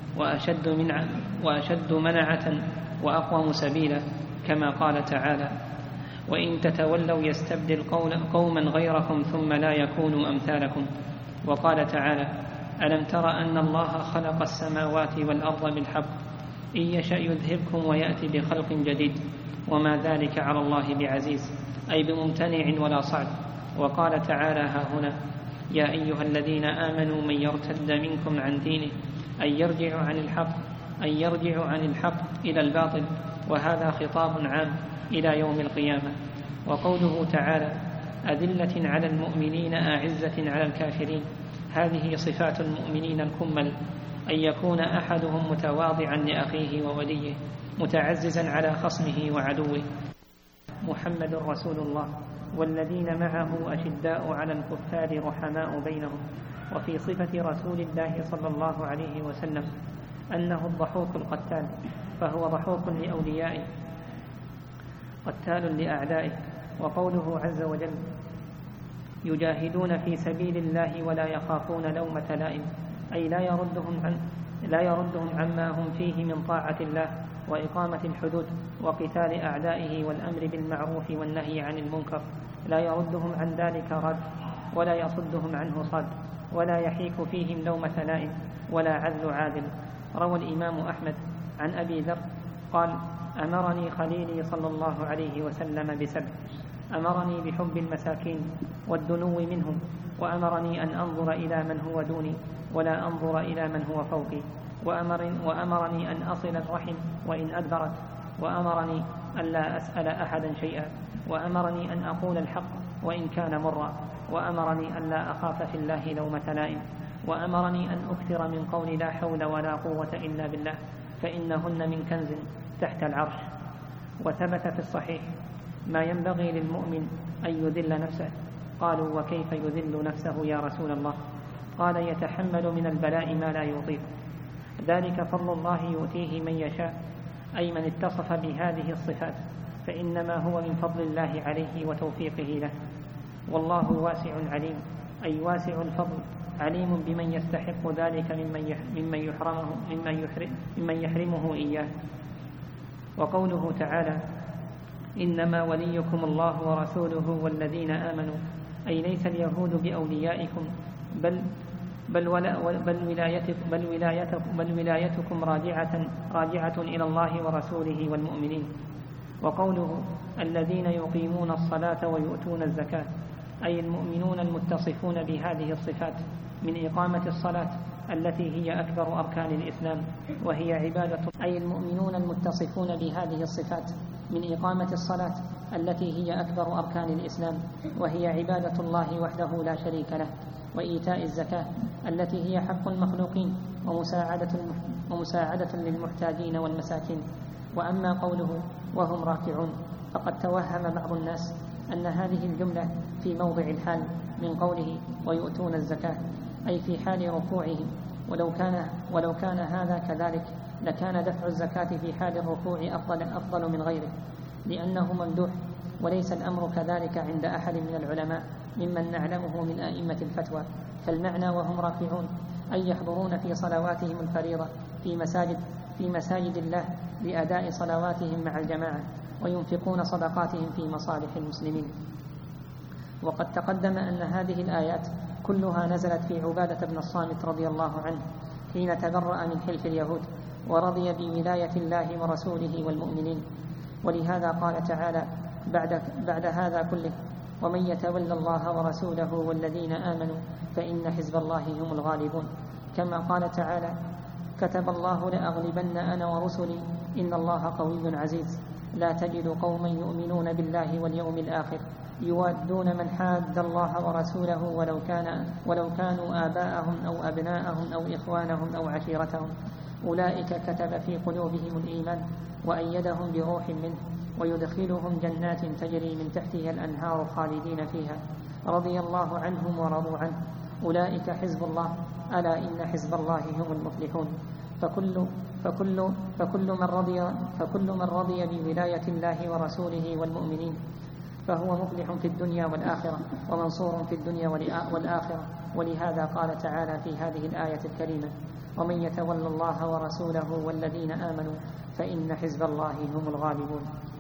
وأشد منعة وأقوم سبيلا، كما قال تعالى: وإن تتولوا يستبدل قوما غيركم ثم لا يكونوا أمثالكم. وقال تعالى: ألم تر أن الله خلق السماوات والأرض بالحق إن يشأ يذهبكم ويأتي بخلق جديد وما ذلك على الله بعزيز، أي بممتنع ولا صعب. وقال تعالى: ها هنا: يا أيها الذين آمنوا من يرتد منكم عن دينه أن يرجع عن الحق إلى الباطل، وهذا خطاب عام إلى يوم القيامة. وقوله تعالى: أذلة على المؤمنين أعزة على الكافرين، هذه صفات المؤمنين الكمل، أن يكون أحدهم متواضعا لأخيه ووليه متعززا على خصمه وعدوه. محمد رسول الله والذين معه أشداء على الكفار رحماء بينهم. وفي صفة رسول الله صلى الله عليه وسلم أنه الضحوك القتال، فهو ضحوك لأوليائه قتال لأعدائه. وقوله عز وجل: يجاهدون في سبيل الله ولا يخافون لومة لائم، أي لا يردهم عما هم فيه من طاعة الله وإقامة الحدود وقتال أعدائه والأمر بالمعروف والنهي عن المنكر، لا يردهم عن ذلك رد ولا يصدهم عنه صد، ولا يحيك فيهم لومة لائم ولا عدل عادل. روى الإمام أحمد عن أبي ذر قال: أمرني خليلي صلى الله عليه وسلم بسبع: أمرني بحب المساكين والدنو منهم، وأمرني أن أنظر إلى من هو دوني ولا أنظر إلى من هو فوقي، وأمرني أن أصل الرحم وإن أدبرت، وأمرني أن لا أسأل أحدا شيئا، وأمرني أن أقول الحق وإن كان مرا، وأمرني أن لا أخاف في الله لومة لائم، وأمرني أن أكثر من قول لا حول ولا قوة إلا بالله، فإنهن من كنز تحت العرش. وثبت في الصحيح: ما ينبغي للمؤمن أن يذل نفسه. قالوا: وكيف يذل نفسه يا رسول الله؟ قال: يتحمل من البلاء ما لا يطيق، ذلك فضل الله يؤتيه من يشاء، أي من اتصف بهذه الصفات فإنما هو من فضل الله عليه وتوفيقه له. والله واسع عليم، أي واسع الفضل، عليم بمن يستحق ذلك ممن يحرمه إياه. وقوله تعالى: إنما وليكم الله ورسوله والذين آمنوا، أي ليس اليهود بأوليائكم بل ولايتكم راجعة إلى الله ورسوله والمؤمنين. وقوله: الذين يقيمون الصلاة ويؤتون الزكاة، أي المؤمنون المتصفون بهذه الصفات من إقامة الصلاة التي هي أكبر أركان الإسلام وهي عبادة، أي المؤمنون المتصفون بهذه الصفات من إقامة الصلاة التي هي أكبر أركان الإسلام وهي عبادة الله وحده لا شريك له، وإيتاء الزكاة التي هي حق المخلوقين ومساعدة للمحتاجين والمساكين. وأما قوله وهم راكعون، فقد توهم بعض الناس أن هذه الجملة في موضع الحال من قوله ويؤتون الزكاة، أي في حال ركوعهم، ولو كان هذا كذلك لكان دفع الزكاة في حال الركوع أفضل من غيره، لأنه ممدوح، وليس الأمر كذلك عند أحد من العلماء ممن نعلمه من أئمة الفتوى. فالمعنى وهم راكعون أي يحضرون في صلواتهم الفريضة في مساجد الله لأداء صلواتهم مع الجماعة، وينفقون صدقاتهم في مصالح المسلمين. وقد تقدم أن هذه الآيات كلها نزلت في عبادة بن الصامت رضي الله عنه حين تبرأ من حلف اليهود ورضي بولاية الله ورسوله والمؤمنين. ولهذا قال تعالى بعد هذا كله: ومن يتول الله ورسوله والذين آمنوا فإن حزب الله هم الغالبون. كما قال تعالى: كتب الله لأغلبن أنا ورسلي إن الله قوي عزيز. لا تجد قوما يؤمنون بالله واليوم الآخر يوادون من حاد الله ورسوله ولو كانوا آباءهم أو أبناءهم أو إخوانهم أو عشيرتهم، أولئك كتب في قلوبهم الإيمان وأيدهم بروح منه ويدخلهم جنات تجري من تحتها الأنهار خالدين فيها رضي الله عنهم ورضوا عنه أولئك حزب الله ألا إن حزب الله هم المفلحون. فكل من رضي بولاية الله ورسوله والمؤمنين فهو مفلح في الدنيا والآخرة ومنصور في الدنيا والآخرة. ولهذا قال تعالى في هذه الآية الكريمة ومن يتول الله ورسوله والذين آمنوا فإن حزب الله هم الغالبون.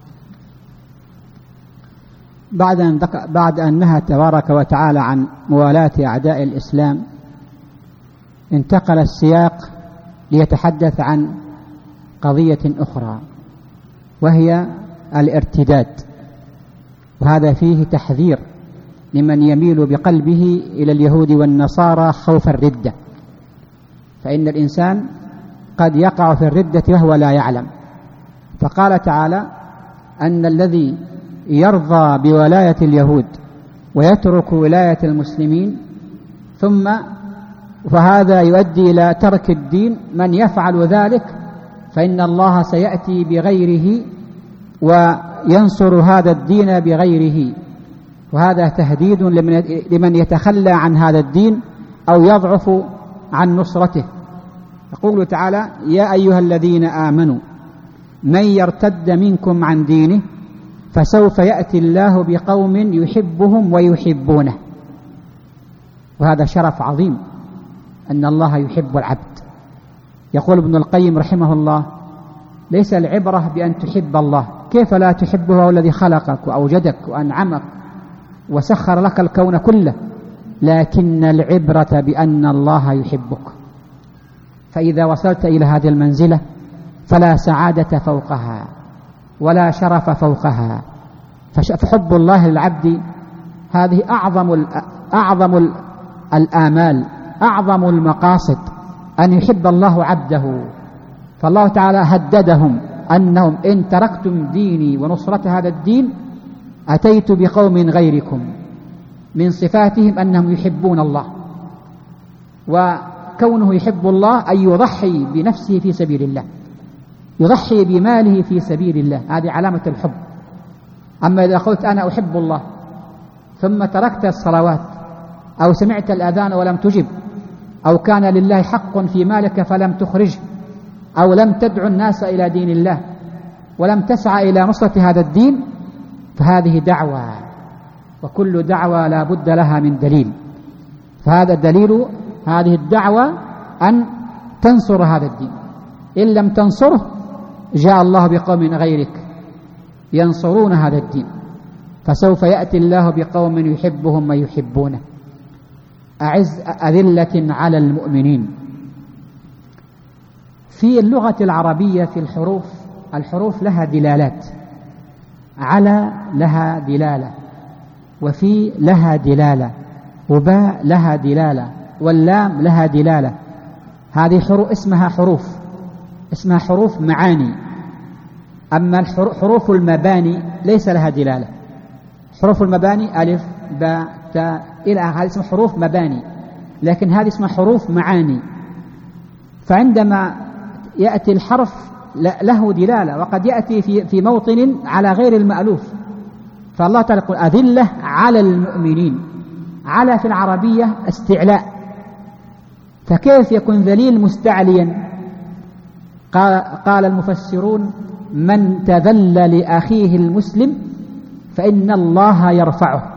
بعد أن نهى تبارك وتعالى عن موالاة أعداء الإسلام انتقل السياق ليتحدث عن قضية أخرى وهي الارتداد، وهذا فيه تحذير لمن يميل بقلبه إلى اليهود والنصارى خوف الردة، فإن الإنسان قد يقع في الردة وهو لا يعلم. فقال تعالى أن الذي يرضى بولاية اليهود ويترك ولاية المسلمين فهذا يؤدي إلى ترك الدين. من يفعل ذلك فإن الله سيأتي بغيره وينصر هذا الدين بغيره، وهذا تهديد لمن يتخلى عن هذا الدين أو يضعف عن نصرته. يقول تعالى يا أيها الذين آمنوا من يرتد منكم عن دينه فسوف يأتي الله بقوم يحبهم ويحبونه. وهذا شرف عظيم أن الله يحب العبد. يقول ابن القيم رحمه الله ليس العبرة بأن تحب الله، كيف لا تحبه هو الذي خلقك وأوجدك وأنعمك وسخر لك الكون كله، لكن العبرة بأن الله يحبك. فإذا وصلت إلى هذه المنزلة فلا سعادة فوقها ولا شرف فوقها. فحب الله للعبد هذه أعظم الآمال، أعظم المقاصد، أن يحب الله عبده. فالله تعالى هددهم أنهم إن تركتم ديني ونصرة هذا الدين أتيت بقوم غيركم. من صفاتهم أنهم يحبون الله، وكونه يحب الله أن يضحي بنفسه في سبيل الله، يضحي بماله في سبيل الله، هذه علامة الحب. أما إذا قلت أنا أحب الله ثم تركت الصلوات أو سمعت الأذان ولم تجب، أو كان لله حق في مالك فلم تخرجه، أو لم تدعو الناس إلى دين الله ولم تسعى إلى نصرة هذا الدين، فهذه دعوة، وكل دعوة لا بد لها من دليل. فهذا دليل هذه الدعوة أن تنصر هذا الدين. إن لم تنصره جاء الله بقوم غيرك ينصرون هذا الدين. فسوف يأتي الله بقوم يحبهم ويحبونه أذلة على المؤمنين. في اللغة العربية في الحروف لها دلالات. على لها دلالة، وفي لها دلالة، وباء لها دلالة، واللام لها دلالة. هذه اسمها حروف معاني. أما حروف المباني ليس لها دلالة. حروف المباني ألف باء تاء إلى آخره، هذه اسمها حروف مباني، لكن هذه اسمها حروف معاني. فعندما يأتي الحرف له دلالة، وقد يأتي في موطن على غير المألوف. فالله تعالى يقول أذلة على المؤمنين. على في العربية استعلاء، فكيف يكون ذليل مستعليا؟ قال المفسرون من تذل لأخيه المسلم فإن الله يرفعه.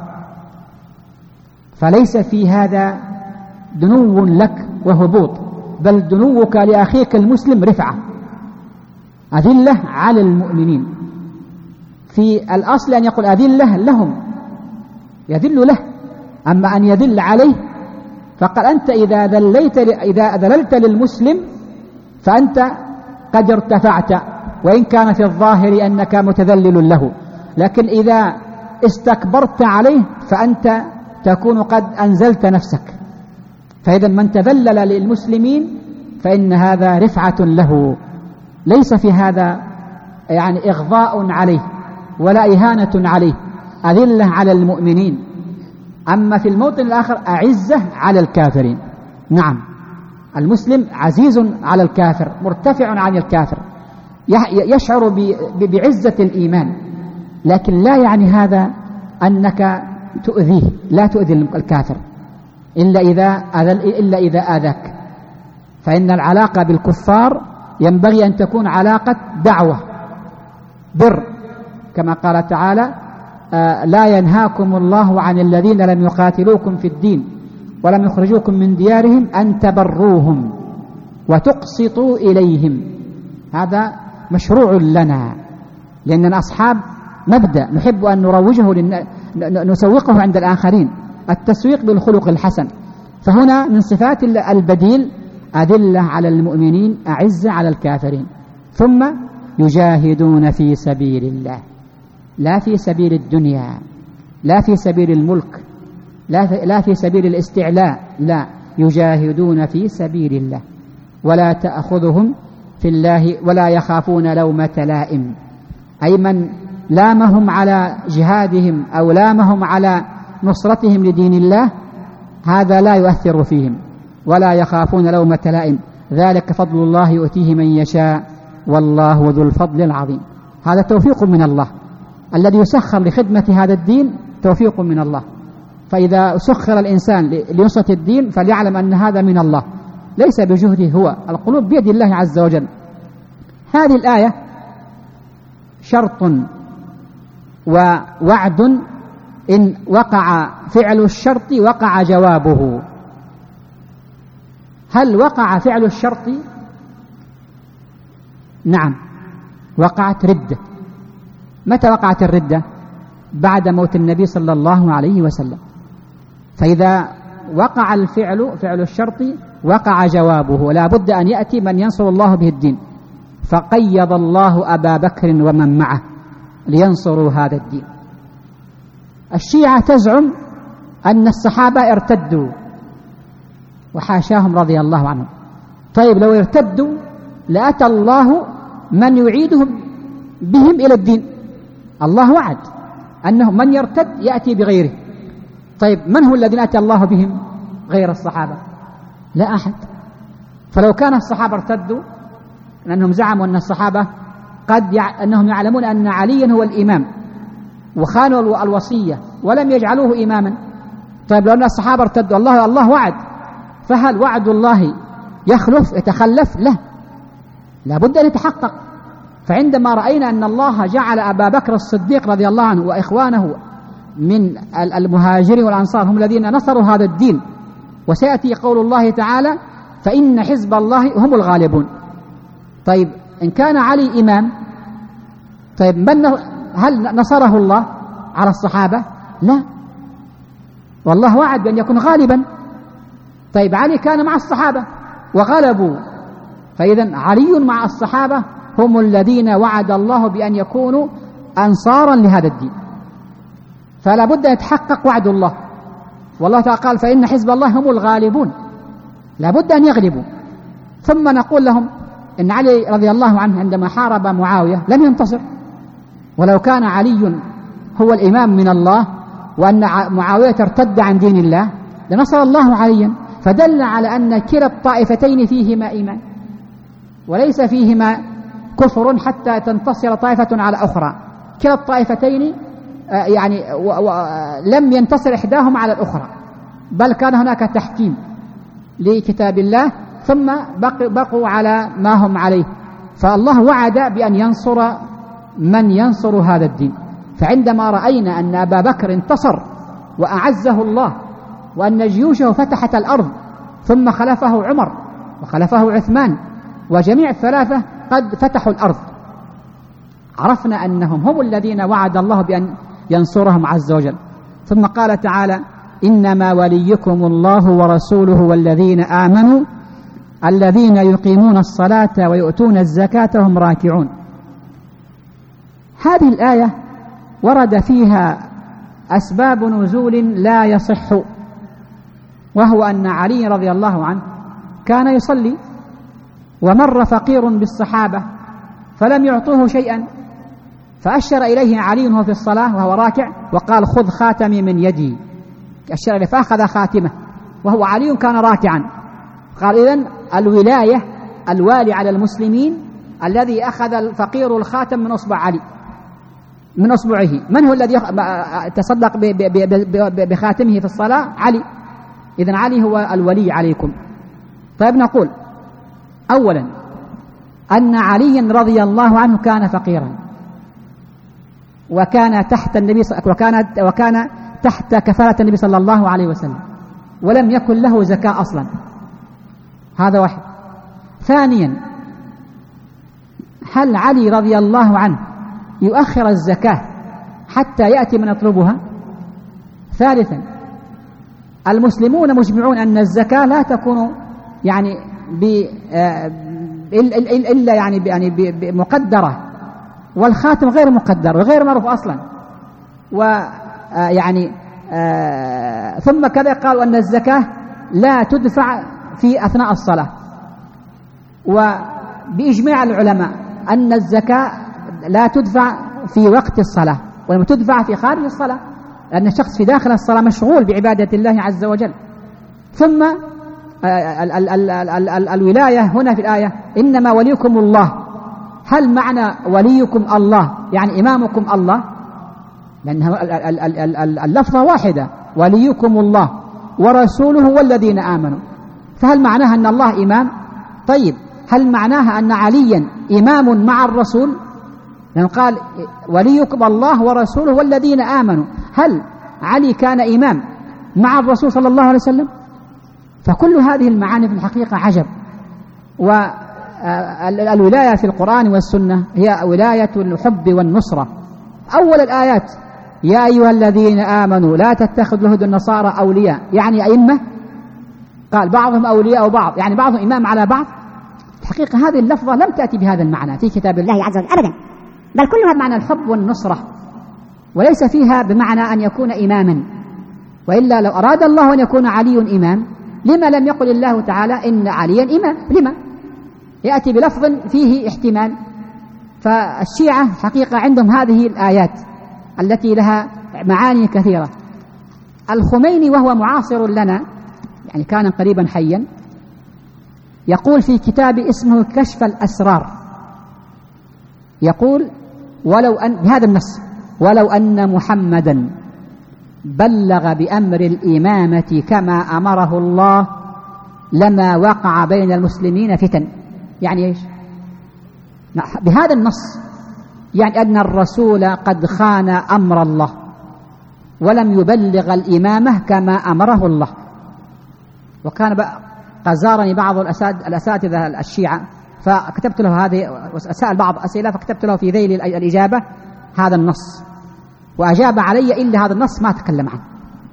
فليس في هذا دنو لك وهبوط، بل دنوك لأخيك المسلم رفعة. أذلة على المؤمنين. في الأصل أن يقول أذلة لهم، يذل له. أما أن يذل عليه فقال أنت إذا ذللت للمسلم فأنت قد ارتفعت، وإن كان في الظاهر أنك متذلل له، لكن إذا استكبرت عليه فأنت تكون قد أنزلت نفسك. فإذا من تذلل للمسلمين فإن هذا رفعة له، ليس في هذا يعني إغضاء عليه ولا إهانة عليه. أذلة على المؤمنين. أما في الموطن الآخر أعزة على الكافرين. نعم، المسلم عزيز على الكافر، مرتفع عن الكافر، يشعر بعزة الإيمان، لكن لا يعني هذا أنك تؤذيه، لا تؤذي الكافر إلا إذا آذاك. فإن العلاقة بالكفار ينبغي أن تكون علاقة دعوة بر، كما قال تعالى: لا ينهاكم الله عن الذين لم يقاتلوكم في الدين ولم يخرجوكم من ديارهم أن تبروهم وتقسطوا إليهم. هذا مشروع لنا، لأننا أصحاب مبدأ نحب أن نروجه نسوقه عند الآخرين، التسويق بالخلق الحسن. فهنا من صفات البديل: أذلة على المؤمنين أعزة على الكافرين. ثم يجاهدون في سبيل الله، لا في سبيل الدنيا، لا في سبيل الملك، لا في سبيل الاستعلاء، لا، يجاهدون في سبيل الله ولا تأخذهم في الله ولا يخافون لومة لائم، أي من لامهم على جهادهم أو لامهم على نصرتهم لدين الله هذا لا يؤثر فيهم، ولا يخافون لومة لائم، ذلك فضل الله يؤتيه من يشاء والله ذو الفضل العظيم. هذا توفيق من الله، الذي يسخر لخدمة هذا الدين توفيق من الله. فإذا سخر الإنسان لنصرة الدين فليعلم أن هذا من الله، ليس بجهده هو، القلوب بيد الله عز وجل. هذه الآية شرط ووعد، إن وقع فعل الشرط وقع جوابه. هل وقع فعل الشرط؟ نعم، وقعت ردة. متى وقعت الردة؟ بعد موت النبي صلى الله عليه وسلم. فإذا وقع الفعل، فعل الشرط، وقع جوابه، ولا بد أن يأتي من ينصر الله به الدين. فقيض الله أبا بكر ومن معه لينصروا هذا الدين. الشيعة تزعم أن الصحابة ارتدوا، وحاشاهم رضي الله عنهم. طيب لو ارتدوا لأتى الله من يعيدهم بهم إلى الدين. الله وعد أنه من يرتد يأتي بغيره. طيب من هو الذين أتى الله بهم غير الصحابة؟ لا أحد. فلو كان الصحابة ارتدوا، لأنهم زعموا أن الصحابة أنهم يعلمون أن عليا هو الإمام وخانوا الوصية ولم يجعلوه إماما. طيب لو أن الصحابة ارتدوا، الله وعد، فهل وعد الله يتخلف؟ لا بد أن يتحقق. فعندما رأينا أن الله جعل أبا بكر الصديق رضي الله عنه وإخوانه من المهاجرين والأنصار هم الذين نصروا هذا الدين، وسيأتي قول الله تعالى: فإن حزب الله هم الغالبون. طيب إن كان علي إمام، طيب هل نصره الله على الصحابة؟ لا، والله وعد بأن يكون غالبا. طيب علي كان مع الصحابة وغلبوا، فإذا علي مع الصحابة هم الذين وعد الله بأن يكونوا أنصارا لهذا الدين. فلا بد أن يتحقق وعد الله، والله تعالى قال: فإن حزب الله هم الغالبون، لا بد أن يغلبوا. ثم نقول لهم إن علي رضي الله عنه عندما حارب معاوية لم ينتصر، ولو كان علي هو الإمام من الله وأن معاوية ارتد عن دين الله لنصر الله عليا. فدل على أن كلا الطائفتين فيهما إيمان وليس فيهما كفر حتى تنتصر طائفة على أخرى. كلا الطائفتين يعني لم ينتصر إحداهما على الأخرى، بل كان هناك تحكيم لكتاب الله، ثم بقوا على ما هم عليه. فالله وعد بأن ينصر من ينصر هذا الدين. فعندما رأينا أن أبا بكر انتصر وأعزه الله وأن جيوشه فتحت الأرض، ثم خلفه عمر وخلفه عثمان وجميع الثلاثة قد فتحوا الأرض، عرفنا أنهم هم الذين وعد الله بأن ينصرهم عز وجل. ثم قال تعالى: إنما وليكم الله ورسوله والذين آمنوا الذين يقيمون الصلاة ويؤتون الزكاة وهم راكعون. هذه الآية ورد فيها أسباب نزول لا يصح، وهو أن علي رضي الله عنه كان يصلي ومر فقير بالصحابة فلم يعطوه شيئا، فأشر إليه علي وهو في الصلاة وهو راكع وقال: خذ خاتمي من يدي، أشر إليه فأخذ خاتمه وهو علي كان راكعا. قال: إذن الولاية، الوالي على المسلمين الذي أخذ الفقير الخاتم من أصبع علي، من أصبعه. من هو الذي تصدق بخاتمه في الصلاة؟ علي. إذن علي هو الولي عليكم. طيب نقول أولا أن عليا رضي الله عنه كان فقيرا، وكان تحت النبي وكان تحت كفالة النبي صلى الله عليه وسلم، ولم يكن له زكاة أصلا. هذا واحد. ثانيا، هل علي رضي الله عنه يؤخر الزكاة حتى يأتي من يطلبها؟ ثالثا، المسلمون مجمعون أن الزكاة لا تكون يعني إلا يعني مقدرة، والخاتم غير مقدر وغير معروف أصلا. ويعني ثم كذا قالوا أن الزكاة لا تدفع في أثناء الصلاة، وبإجماع العلماء أن الزكاة لا تدفع في وقت الصلاة، ولما تدفع في خارج الصلاة، لأن الشخص في داخل الصلاة مشغول بعبادة الله عز وجل. ثم الولاية هنا في الآية إنما وليكم الله. هل معنى وليكم الله يعني إمامكم الله؟ لأن اللفظة واحدة، وليكم الله ورسوله والذين آمنوا. فهل معناها أن الله إمام؟ طيب هل معناها أن عليا إمام مع الرسول؟ لأن قال وليكم الله ورسوله والذين آمنوا. هل علي كان إمام مع الرسول صلى الله عليه وسلم؟ فكل هذه المعاني في الحقيقة عجب. والولاية في القرآن والسنة هي ولاية الحب والنصرة. أول الآيات يا أيها الذين آمنوا لا تتخذوا اليهود والنصارى أولياء، يعني أئمة، قال بعضهم أولياء بعض، يعني بعضهم إمام على بعض. الحقيقة هذه اللفظة لم تأتي بهذا المعنى في كتاب الله عز وجل أبدا، بل كلها بمعنى الحب والنصرة، وليس فيها بمعنى أن يكون إماما. وإلا لو أراد الله أن يكون علي إمام لما لم يقل الله تعالى إن عليا إمام؟ لما يأتي بلفظ فيه احتمال؟ فالشيعة حقيقة عندهم هذه الآيات التي لها معاني كثيرة. الخميني وهو معاصر لنا، يعني كان قريبا حيا، يقول في كتاب اسمه كشف الأسرار، يقول بهذا النص: ولو أن محمدا بلغ بأمر الإمامة كما أمره الله لما وقع بين المسلمين فتن. يعني إيش؟ بهذا النص يعني أن الرسول قد خان أمر الله ولم يبلغ الإمامة كما أمره الله. وكان قد زارني بعض الأساتذة الشيعة، فكتبت له هذه، وسأل بعض أسئلة فكتبت له في ذيل الإجابة هذا النص، وأجاب علي إلا هذا النص ما تكلم عنه.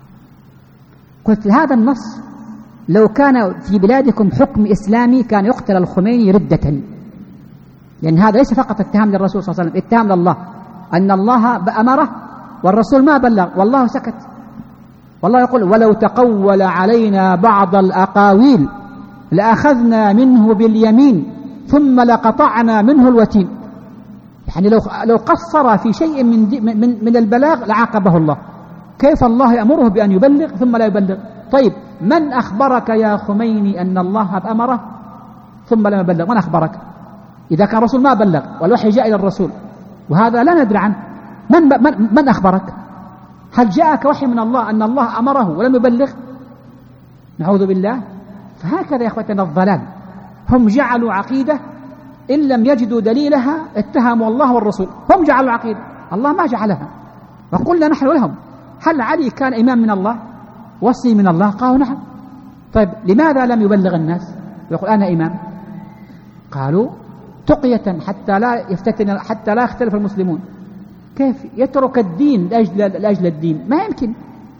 قلت هذا النص لو كان في بلادكم حكم إسلامي كان يقتل الخميني ردة، لأن هذا ليس فقط اتهام للرسول صلى الله عليه وسلم، اتهام لله أن الله أمره والرسول ما بلغ والله سكت. والله يقول ولو تقول علينا بعض الأقاويل لأخذنا منه باليمين ثم لقطعنا منه الوتين. يعني لو قصر في شيء من البلاغ لعاقبه الله. كيف الله يأمره بأن يبلغ ثم لا يبلغ؟ طيب من أخبرك يا خميني أن الله أمره ثم لم يبلغ؟ من أخبرك؟ إذا كان الرسول ما بلغ والوحي جاء إلى الرسول وهذا لا ندري عنه، من أخبرك؟ هل جاءك وحي من الله أن الله أمره ولم يبلغ؟ نعوذ بالله. فهكذا يا أخوتنا الضلال، هم جعلوا عقيدة إن لم يجدوا دليلها اتهموا الله والرسول. هم جعلوا عقيدة الله ما جعلها. وقلنا نحن لهم هل علي كان إمام من الله وصي من الله؟ قالوا نعم. طيب لماذا لم يبلغ الناس ويقول أنا إمام؟ قالوا تقية حتى لا يختلف المسلمون. كيف يترك الدين لأجل الدين؟ ما يمكن.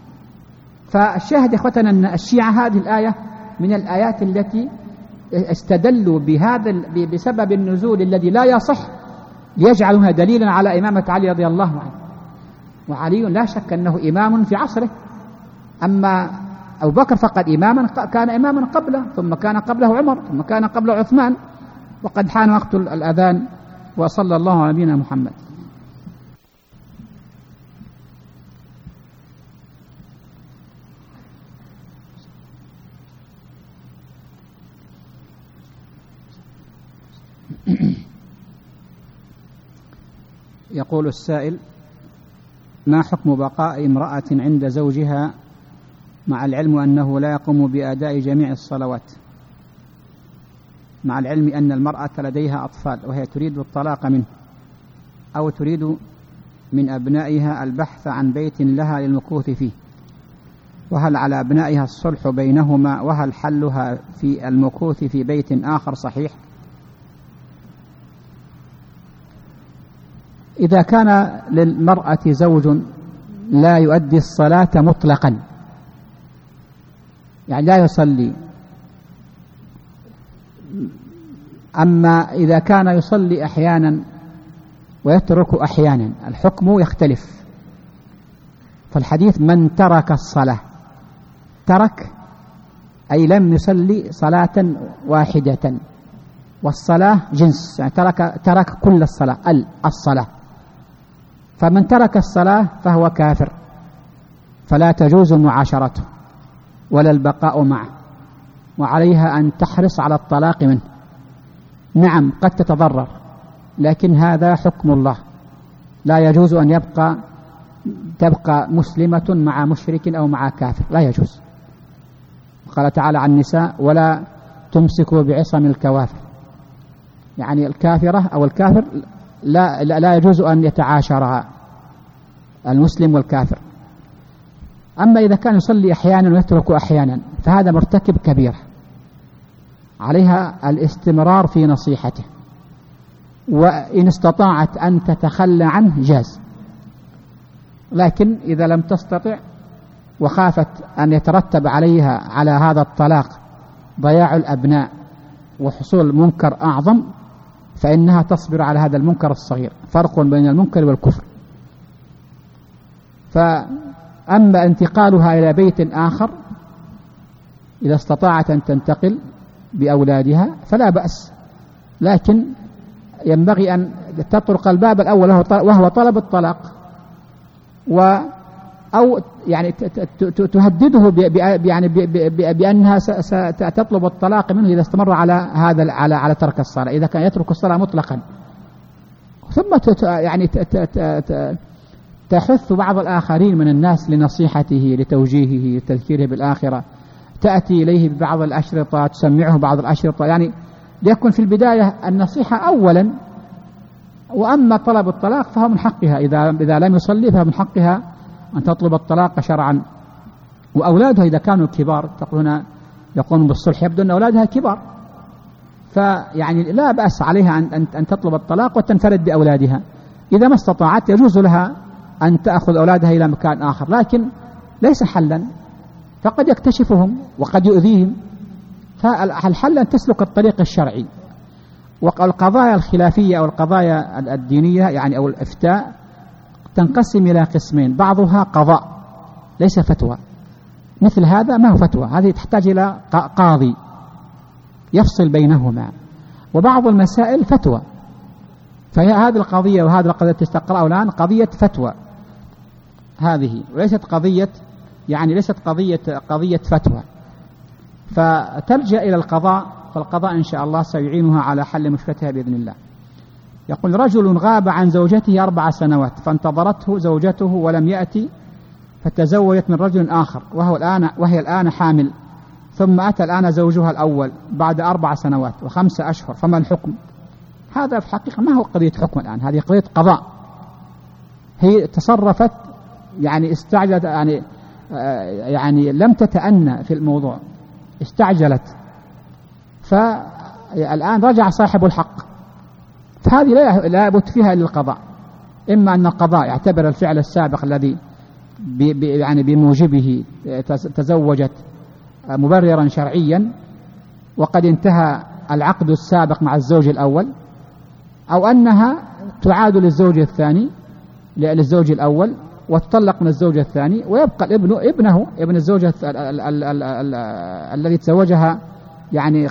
فالشاهد يا اخوتنا أن الشيعة هذه الآية من الآيات التي استدلوا بسبب النزول الذي لا يصح ليجعلونها دليلا على إمامة علي رضي الله عنه. وعلي لا شك أنه إمام في عصره، أما أبو بكر فقد كان إماما قبله، ثم كان قبله عمر، ثم كان قبله عثمان. وقد حان وقت الأذان، وصلى الله على نبينا محمد. يقول السائل: ما حكم بقاء امرأة عند زوجها مع العلم أنه لا يقوم بأداء جميع الصلوات، مع العلم أن المرأة لديها أطفال وهي تريد الطلاق منه، أو تريد من أبنائها البحث عن بيت لها للمكوث فيه، وهل على أبنائها الصلح بينهما، وهل حلها في المكوث في بيت آخر صحيح؟ إذا كان للمرأة زوج لا يؤدي الصلاة مطلقا، يعني لا يصلي، أما إذا كان يصلي أحيانا ويترك أحيانا الحكم يختلف. فالحديث من ترك الصلاة، ترك أي لم يصلي صلاة واحدة، والصلاة جنس، يعني ترك كل الصلاة، الصلاة. فمن ترك الصلاة فهو كافر، فلا تجوز معاشرته ولا البقاء معه، وعليها أن تحرص على الطلاق منه. نعم قد تتضرر، لكن هذا حكم الله، لا يجوز أن تبقى مسلمة مع مشرك أو مع كافر، لا يجوز. قال تعالى عن النساء: ولا تمسكوا بعصم الكوافر، يعني الكافرة أو الكافر لا يجوز أن يتعاشرها المسلم والكافر. أما إذا كان يصلي أحيانا ويترك أحيانا فهذا مرتكب كبيرة، عليها الاستمرار في نصيحته، وإن استطاعت أن تتخلى عنه جاز، لكن إذا لم تستطع وخافت أن يترتب عليها على هذا الطلاق ضياع الأبناء وحصول منكر أعظم، فإنها تصبر على هذا المنكر الصغير. فرق بين المنكر والكفر. فأما انتقالها إلى بيت آخر إذا استطاعت أن تنتقل بأولادها فلا بأس، لكن ينبغي أن تطرق الباب الأول وهو طلب الطلاق، أو يعني تهدده بأنها ستطلب الطلاق منه إذا استمر على ترك الصلاة، إذا كان يترك الصلاة مطلقا. ثم يعني تحث بعض الآخرين من الناس لنصيحته، لتوجيهه، لتذكيره بالآخرة، تأتي إليه ببعض الأشرطة، تسمعه بعض الأشرطة، يعني ليكن في البداية النصيحة أولا، وأما طلب الطلاق فهو من حقها، إذا لم يصلي فهو من حقها أن تطلب الطلاق شرعا. وأولادها إذا كانوا كبار، تقولون يقومون بالصلح، يبدو أن أولادها كبار، فيعني لا بأس عليها أن تطلب الطلاق وتنفرد بأولادها. إذا ما استطاعت يجوز لها أن تأخذ أولادها إلى مكان آخر، لكن ليس حلا، فقد يكتشفهم وقد يؤذيهم، فالحل أن تسلك الطريق الشرعي. والقضايا الخلافية أو القضايا الدينية يعني أو الإفتاء تنقسم إلى قسمين: بعضها قضاء ليس فتوى، مثل هذا ما هو فتوى، هذه تحتاج إلى قاضي يفصل بينهما. وبعض المسائل فتوى، فهي هذه القضية وهذه القضية تستقرأ الآن قضية فتوى هذه، وليست قضية فتوى، فتلجأ إلى القضاء، فالقضاء إن شاء الله سيعينها على حل مشكلتها بإذن الله. يقول: رجل غاب عن زوجته 4 سنوات فانتظرته زوجته ولم يأتي، فتزوجت من رجل آخر وهي الآن حامل، ثم أتى الآن زوجها الأول بعد 4 سنوات و5 أشهر، فما الحكم؟ هذا في حقيقة ما هو قضية حكم الآن، هذه قضية قضاء. هي تصرفت يعني استعجلت، يعني لم تتأنى في الموضوع، استعجلت، فالآن رجع صاحب الحق، فهذه لا يبت فيها إلا القضاء. إما أن القضاء يعتبر الفعل السابق الذي يعني بموجبه تزوجت مبررا شرعيا وقد انتهى العقد السابق مع الزوج الأول، أو أنها تعاد للزوج الأول وتطلق من الزوج الثاني، ويبقى ابن الزوجة الذي تزوجها يعني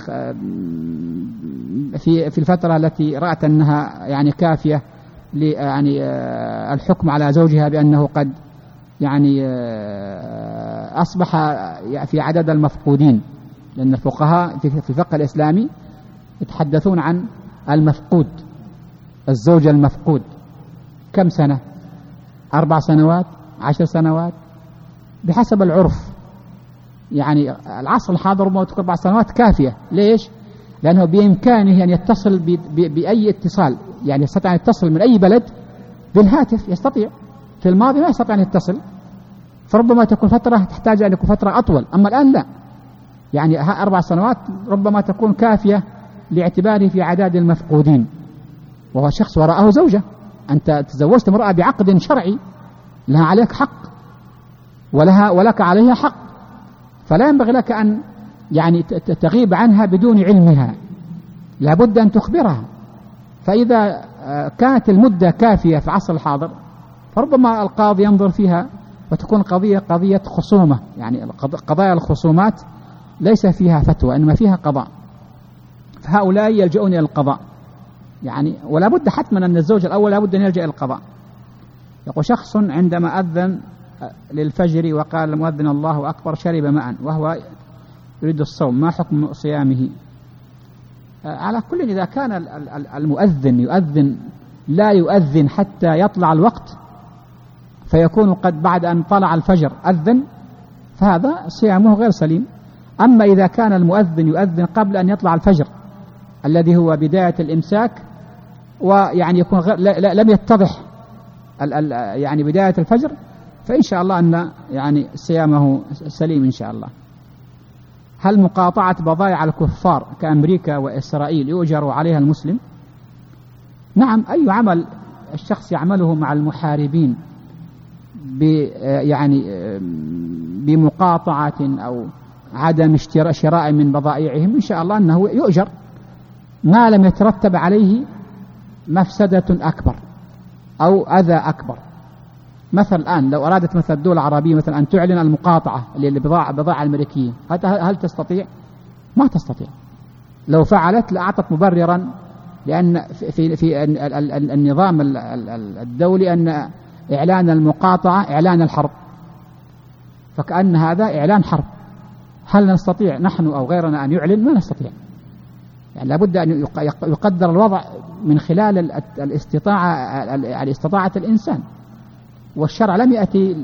في الفترة التي رأت أنها يعني كافية يعني الحكم على زوجها بأنه قد يعني أصبح في عدد المفقودين، لأن الفقهاء في الفقه الإسلامي يتحدثون عن المفقود، الزوج المفقود، كم سنة؟ 4 سنوات، 10 سنوات، بحسب العرف. يعني العصر الحاضر ربما تكون 4 سنوات كافية. ليش؟ لأنه بإمكانه أن يتصل بأي اتصال، يعني يستطيع أن يتصل من أي بلد بالهاتف، يستطيع. في الماضي ما يستطيع أن يتصل، فربما تكون فترة تحتاج أن يكون فترة أطول، أما الآن لا. يعني 4 سنوات ربما تكون كافية لاعتباره في عداد المفقودين، وهو شخص وراءه زوجة. أنت تزوجت امرأة بعقد شرعي، لها عليك حق ولك عليها حق، فلا ينبغي لك أن يعني تغيب عنها بدون علمها، لابد أن تخبرها. فإذا كانت المدة كافية في العصر الحاضر، فربما القاضي ينظر فيها وتكون قضية خصومة. يعني قضايا الخصومات ليس فيها فتوى، إنما فيها قضاء، فهؤلاء يلجؤون إلى القضاء. يعني ولا بد حتما أن الزوج الأول لا بد أن يلجأ إلى القضاء. يقول شخص عندما أذن للفجر وقال المؤذن الله أكبر شرب ماء وهو يريد الصوم، ما حكم صيامه؟ على كل، إذا كان المؤذن يؤذن لا يؤذن حتى يطلع الوقت، فيكون قد بعد أن طلع الفجر أذن، فهذا صيامه غير سليم. أما إذا كان المؤذن يؤذن قبل أن يطلع الفجر الذي هو بداية الإمساك، ويعني يكون لم يتضح يعني بداية الفجر، فإن شاء الله أن يعني صيامه سليم إن شاء الله. هل مقاطعة بضائع الكفار كأمريكا وإسرائيل يؤجر عليها المسلم؟ نعم، أي عمل الشخص يعمله مع المحاربين يعني بمقاطعة أو عدم شراء من بضائعهم، إن شاء الله أنه يؤجر ما لم يترتب عليه مفسدة أكبر أو أذى أكبر. مثل الآن لو أرادت مثل الدول العربية مثلا أن تعلن المقاطعة للبضائع الأمريكية، هل تستطيع؟ ما تستطيع. لو فعلت لأعطت مبررا، لأن في النظام الدولي أن إعلان المقاطعة إعلان الحرب، فكأن هذا إعلان حرب. هل نستطيع نحن أو غيرنا أن يعلن؟ ما نستطيع. يعني لابد أن يقدر الوضع من خلال استطاعة الإنسان، والشرع لم يأتي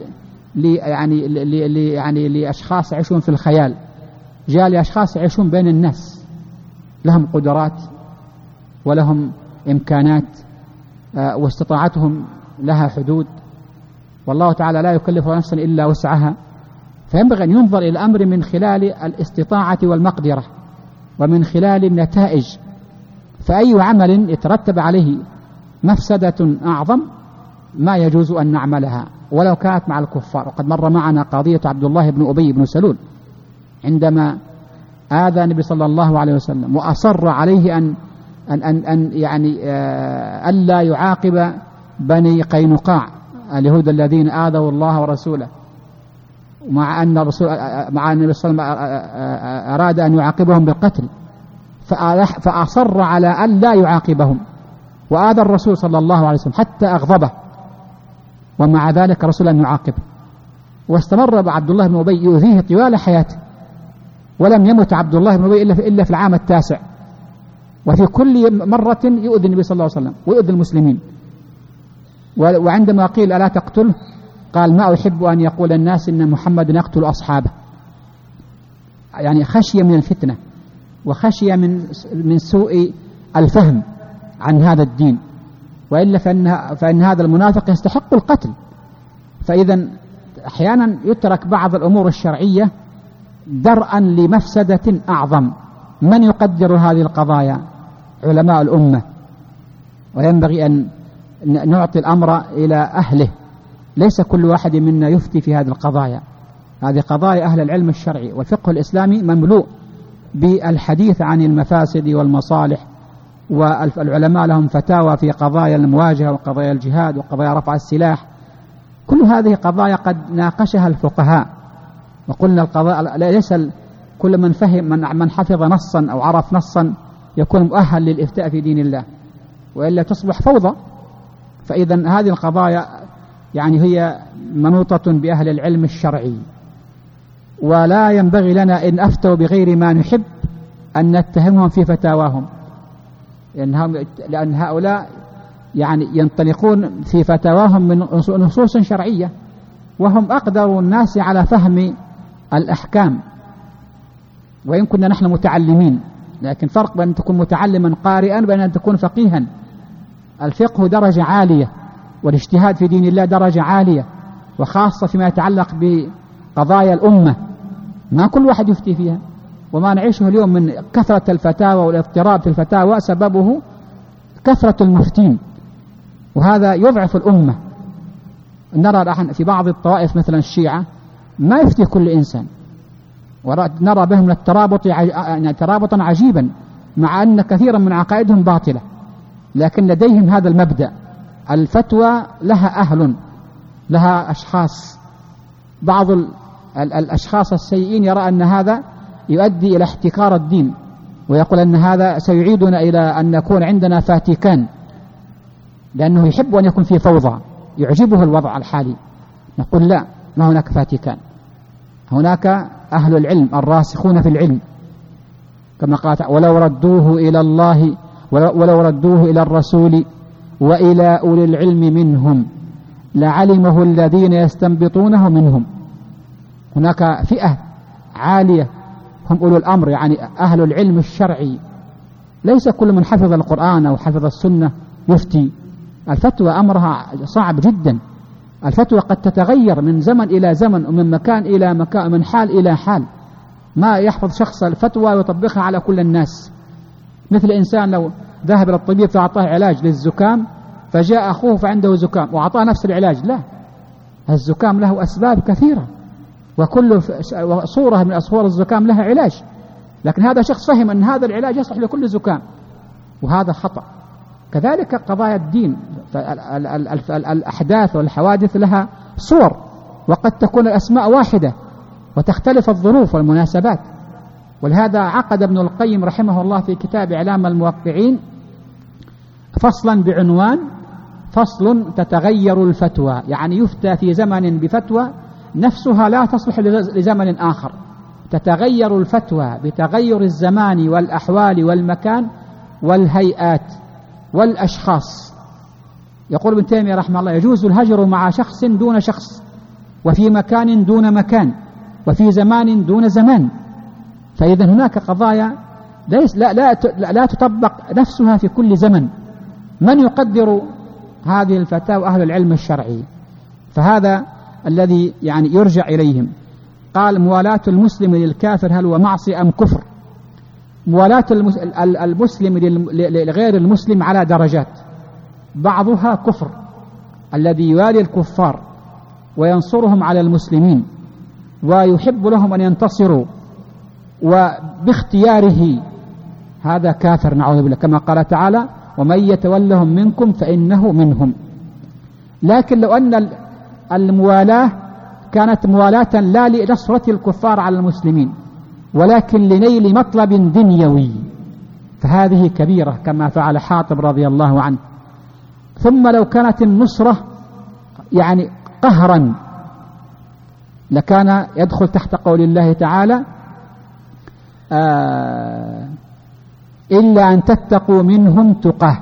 يعني لأشخاص يعيشون في الخيال، جاء لأشخاص يعيشون بين الناس، لهم قدرات ولهم إمكانات واستطاعتهم لها حدود، والله تعالى لا يكلف نفسا إلا وسعها. فينبغي أن ينظر إلى الأمر من خلال الاستطاعة والمقدرة ومن خلال النتائج. فأي عمل يترتب عليه مفسدة أعظم ما يجوز أن نعملها ولو كانت مع الكفار. وقد مر معنا قضية عبد الله بن أبي بن سلول عندما آذى النبي صلى الله عليه وسلم وأصر عليه أن يعني ألا يعاقب بني قينقاع اليهود الذين آذوا الله ورسوله، مع أن النبي صلى الله عليه وسلم أراد أن يعاقبهم بالقتل، فأصر على أن لا يعاقبهم، وآذى الرسول صلى الله عليه وسلم حتى أغضبه، ومع ذلك الرسول أن يعاقبه. واستمر عبد الله بن أبي يؤذيه طوال حياته، ولم يمت عبد الله بن أبي إلا في العام 9، وفي كل مرة يؤذي النبي صلى الله عليه وسلم ويؤذي المسلمين. وعندما قيل ألا تقتله قال ما أحب أن يقول الناس إن محمد يقتل أصحابه، يعني خشية من الفتنة وخشية من سوء الفهم عن هذا الدين، وإلا فإن هذا المنافق يستحق القتل. فإذا أحيانا يترك بعض الأمور الشرعية درءا لمفسدة أعظم. من يقدر هذه القضايا؟ علماء الأمة، وينبغي أن نعطي الأمر إلى أهله، ليس كل واحد منا يفتي في هذه القضايا. هذه قضايا أهل العلم الشرعي، والفقه الإسلامي مملوء بالحديث عن المفاسد والمصالح، والعلماء لهم فتاوى في قضايا المواجهة وقضايا الجهاد وقضايا رفع السلاح. كل هذه قضايا قد ناقشها الفقهاء، وقلنا القضاء ليس كل من فهم من حفظ نصا أو عرف نصا يكون مؤهل للإفتاء في دين الله، وإلا تصبح فوضى. فإذا هذه القضايا يعني هي منوطة بأهل العلم الشرعي، ولا ينبغي لنا إن أفتوا بغير ما نحب أن نتهمهم في فتاواهم، لأن هؤلاء يعني ينطلقون في فتاواهم من نصوص شرعية، وهم أقدر الناس على فهم الأحكام، وإن كنا نحن متعلمين، لكن فرق بين أن تكون متعلما قارئا بين أن تكون فقيها. الفقه درجة عالية، والاجتهاد في دين الله درجة عالية، وخاصة فيما يتعلق بقضايا الأمة، ما كل واحد يفتي فيها. وما نعيشه اليوم من كثرة الفتاوى والاضطراب في الفتاوى سببه كثرة المفتين، وهذا يضعف الأمة. نرى في بعض الطوائف مثلا الشيعة ما يفتي كل إنسان، ونرى بهم الترابط يعني ترابطا عجيبا، مع أن كثيرا من عقائدهم باطلة، لكن لديهم هذا المبدأ. الفتوى لها أهل، لها أشخاص. بعض الأشخاص السيئين يرى أن هذا يؤدي إلى احتكار الدين، ويقول أن هذا سيعيدنا إلى أن نكون عندنا فاتيكان، لأنه يحب أن يكون في فوضى، يعجبه الوضع الحالي. نقول لا، ما هناك فاتيكان، هناك أهل العلم الراسخون في العلم، كما قال ولو ردوه إلى الله ولو ردوه إلى الرسول وإلى أولي العلم منهم لعلمه الذين يستنبطونه منهم. هناك فئة عالية هم أولو الأمر، يعني أهل العلم الشرعي. ليس كل من حفظ القرآن أو حفظ السنة يفتي. الفتوى أمرها صعب جدا. الفتوى قد تتغير من زمن إلى زمن، ومن مكان إلى مكان، من حال إلى حال. ما يحفظ شخص الفتوى ويطبقها على كل الناس. مثل إنسان لو ذهب إلى الطبيب فأعطاه علاج للزكام، فجاء أخوه فعنده زكام وأعطاه نفس العلاج، لا، الزكام له أسباب كثيرة، وكل صورة من أصور الزكام لها علاج، لكن هذا شخص فهم أن هذا العلاج يصلح لكل زكام، وهذا خطأ. كذلك قضايا الدين، الأحداث والحوادث لها صور، وقد تكون الأسماء واحدة وتختلف الظروف والمناسبات. ولهذا عقد ابن القيم رحمه الله في كتاب إعلام الموقعين فصلا بعنوان فصل تتغير الفتوى، يعني يفتى في زمن بفتوى نفسها لا تصلح لزمن آخر. تتغير الفتوى بتغير الزمان والأحوال والمكان والهيئات والأشخاص. يقول ابن تيمية رحمه الله يجوز الهجر مع شخص دون شخص، وفي مكان دون مكان، وفي زمان دون زمان. فإذا هناك قضايا لا تطبق نفسها في كل زمن. من يقدر هذه الفتاوى؟ أهل العلم الشرعي. فهذا الذي يعني يرجع إليهم. قال موالاة المسلم للكافر هل هو معصية أم كفر؟ موالاة المسلم لغير المسلم على درجات، بعضها كفر، الذي يوالي الكفار وينصرهم على المسلمين ويحب لهم أن ينتصروا وباختياره، هذا كافر نعوذ بالله، كما قال تعالى ومن يتولهم منكم فإنه منهم. لكن لو أن الموالاة كانت موالاة لا لنصرة الكفار على المسلمين، ولكن لنيل مطلب دنيوي، فهذه كبيرة كما فعل حاطب رضي الله عنه. ثم لو كانت النصرة يعني قهرا، لكان يدخل تحت قول الله تعالى إلا أن تتقوا منهم تقاه،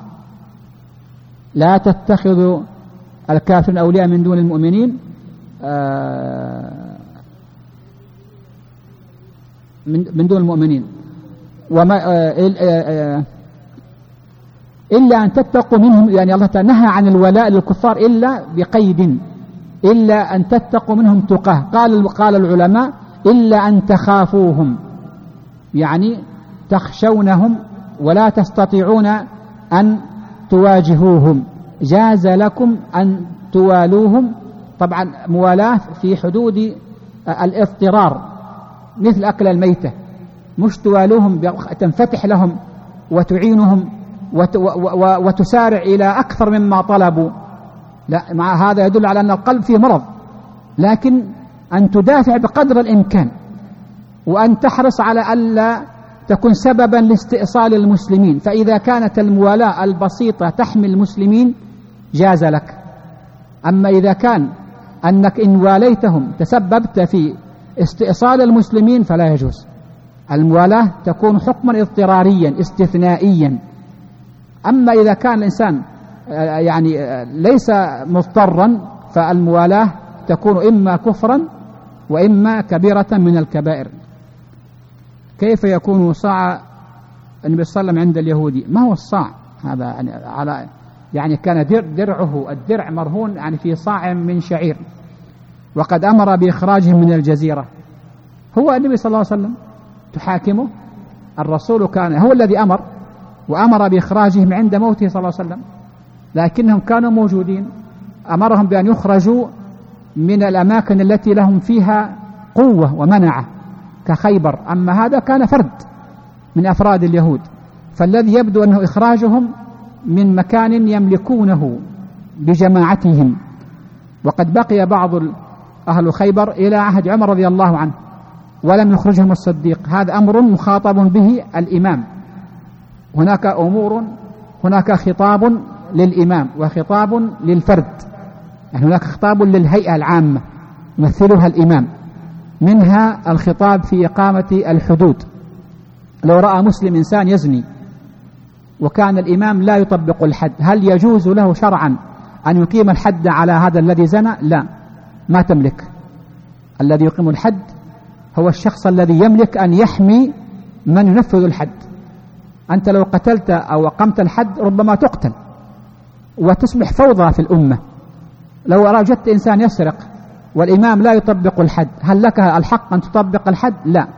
لا تتخذوا الكافرين أولياء من دون المؤمنين، من دون المؤمنين، وما إلا أن تتقوا منهم، يعني الله تعالى نهى عن الولاء للكفار إلا بقيد، إلا أن تتقوا منهم تقاه. قال العلماء إلا أن تخافوهم، يعني تخشونهم ولا تستطيعون أن تواجهوهم، جاز لكم أن توالوهم. طبعا موالاة في حدود الاضطرار، مثل أكل الميتة، مش توالوهم تنفتح لهم وتعينهم وتسارع إلى أكثر مما طلبوا، لا، مع هذا يدل على أن القلب فيه مرض. لكن أن تدافع بقدر الإمكان، وأن تحرص على ألا تكون سببا لاستئصال المسلمين. فإذا كانت الموالاة البسيطة تحمي المسلمين جاز لك. أما إذا كان أنك إن واليتهم تسببت في استئصال المسلمين فلا يجوز. الموالاة تكون حكما اضطراريا استثنائيا. أما إذا كان الإنسان يعني ليس مضطرا، فالموالاة تكون إما كفرا وإما كبيرة من الكبائر. كيف يكون صاع النبي صلى الله عليه وسلم عند اليهودي؟ ما هو الصاع هذا؟ يعني كان درعه الدرع مرهون يعني في صاع من شعير، وقد أمر بإخراجهم من الجزيرة. هو النبي صلى الله عليه وسلم تحاكمه؟ الرسول كان هو الذي أمر، وأمر بإخراجهم عند موته صلى الله عليه وسلم، لكنهم كانوا موجودين، أمرهم بأن يخرجوا من الأماكن التي لهم فيها قوة ومنعة كخيبر. أما هذا كان فرد من أفراد اليهود، فالذي يبدو أنه إخراجهم من مكان يملكونه بجماعتهم. وقد بقي بعض أهل خيبر إلى عهد عمر رضي الله عنه ولم يخرجهم الصديق. هذا أمر مخاطب به الإمام. هناك أمور، هناك خطاب للإمام وخطاب للفرد، يعني هناك خطاب للهيئة العامة يمثلها الإمام، منها الخطاب في إقامة الحدود. لو رأى مسلم إنسان يزني وكان الإمام لا يطبق الحد، هل يجوز له شرعا أن يقيم الحد على هذا الذي زنى؟ لا، ما تملك. الذي يقيم الحد هو الشخص الذي يملك أن يحمي من ينفذ الحد. أنت لو قتلت أو أقمت الحد ربما تقتل وتصبح فوضى في الأمة. لو وجدت إنسان يسرق والإمام لا يطبق الحد، هل لك الحق أن تطبق الحد؟ لا،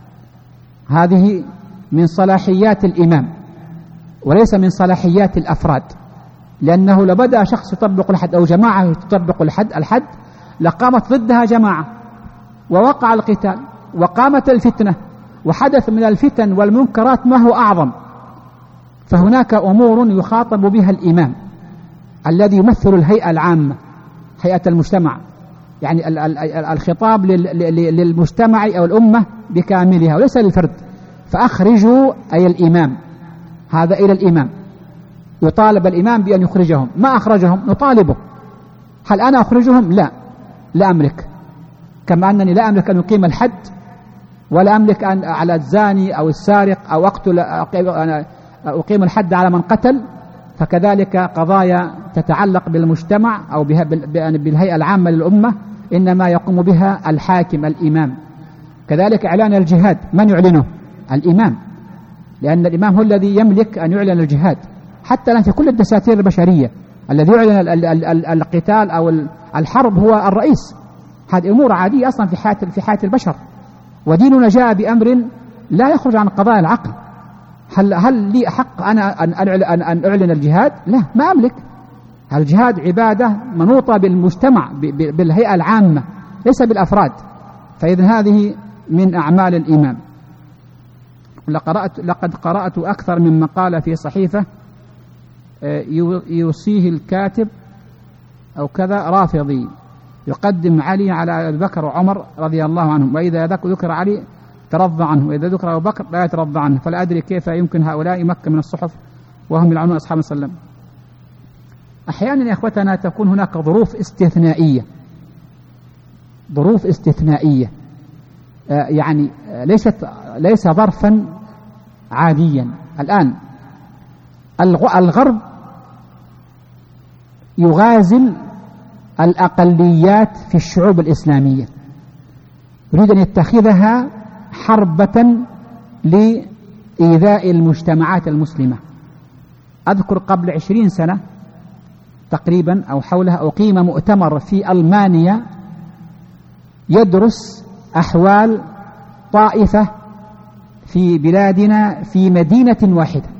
هذه من صلاحيات الإمام وليس من صلاحيات الأفراد، لأنه لو بدأ شخص يطبق الحد أو جماعة تطبق الحد لقامت ضدها جماعة ووقع القتال وقامت الفتنة وحدث من الفتن والمنكرات ما هو أعظم. فهناك أمور يخاطب بها الإمام الذي يمثل الهيئة العامة، هيئة المجتمع، يعني الخطاب للمجتمع أو الأمة بكاملها وليس للفرد. فأخرجوا أي الإمام، هذا إلى الإمام، يطالب الإمام بأن يخرجهم. ما أخرجهم نطالبه. هل أنا أخرجهم؟ لا أملك، كما أنني لا أملك أن أقيم الحد، ولا أملك أن على الزاني أو السارق أو أقيم الحد على من قتل. فكذلك قضايا تتعلق بالمجتمع أو بالهيئة العامة للأمة إنما يقوم بها الحاكم الإمام. كذلك إعلان الجهاد، من يعلنه؟ الإمام، لأن الإمام هو الذي يملك أن يعلن الجهاد. حتى الآن في كل الدساتير البشرية الذي يعلن القتال أو الحرب هو الرئيس. هذه أمور عادية أصلا في حياة البشر، وديننا جاء بأمر لا يخرج عن قضايا العقل. هل لي حق أنا أن أعلن الجهاد؟ لا، ما أملك. الجهاد عبادة منوطة بالمجتمع بالهيئة العامة ليس بالأفراد. فإذن هذه من أعمال الإمام. لقد قرأت أكثر من مقالة في صحيفة يوصيه الكاتب أو كذا رافضي يقدم علي على أبي بكر وعمر رضي الله عنهم، وإذا ذكر علي ترضى عنه، وإذا ذكر أبو بكر لا يترضى عنه. فلا أدري كيف يمكن هؤلاء مكة من الصحف وهم يلعنون أصحاب صلى الله عليه وسلم. أحيانا يا أخوتنا تكون هناك ظروف استثنائية، يعني ليس ظرفا عاديا. الآن الغرب يغازل الأقليات في الشعوب الإسلامية، يريد أن يتخذها حربة لإيذاء المجتمعات المسلمة. أذكر قبل 20 سنة تقريبا أو حولها أقيم مؤتمر في ألمانيا يدرس أحوال طائفة في بلادنا في مدينة واحدة.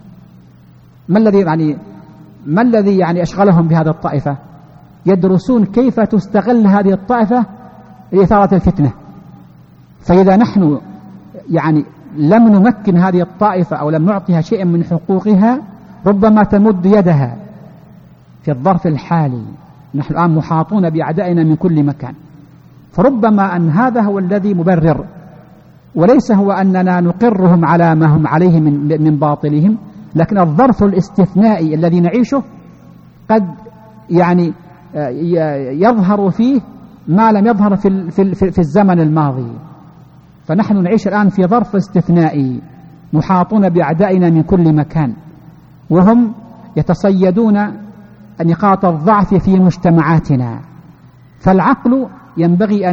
ما الذي يعني أشغلهم بهذه الطائفة؟ يدرسون كيف تستغل هذه الطائفة لإثارة الفتنة. فإذا نحن يعني لم نمكن هذه الطائفة أو لم نعطيها شيئا من حقوقها ربما تمد يدها في الظرف الحالي. نحن الآن محاطون بأعدائنا من كل مكان، فربما أن هذا هو الذي مبرر، وليس هو أننا نقرهم على ما هم عليه من باطلهم، لكن الظرف الاستثنائي الذي نعيشه قد يعني يظهر فيه ما لم يظهر في الزمن الماضي. فنحن نعيش الآن في ظرف استثنائي، محاطون بأعدائنا من كل مكان، وهم يتصيدون نقاط الضعف في مجتمعاتنا. فالعقل ينبغي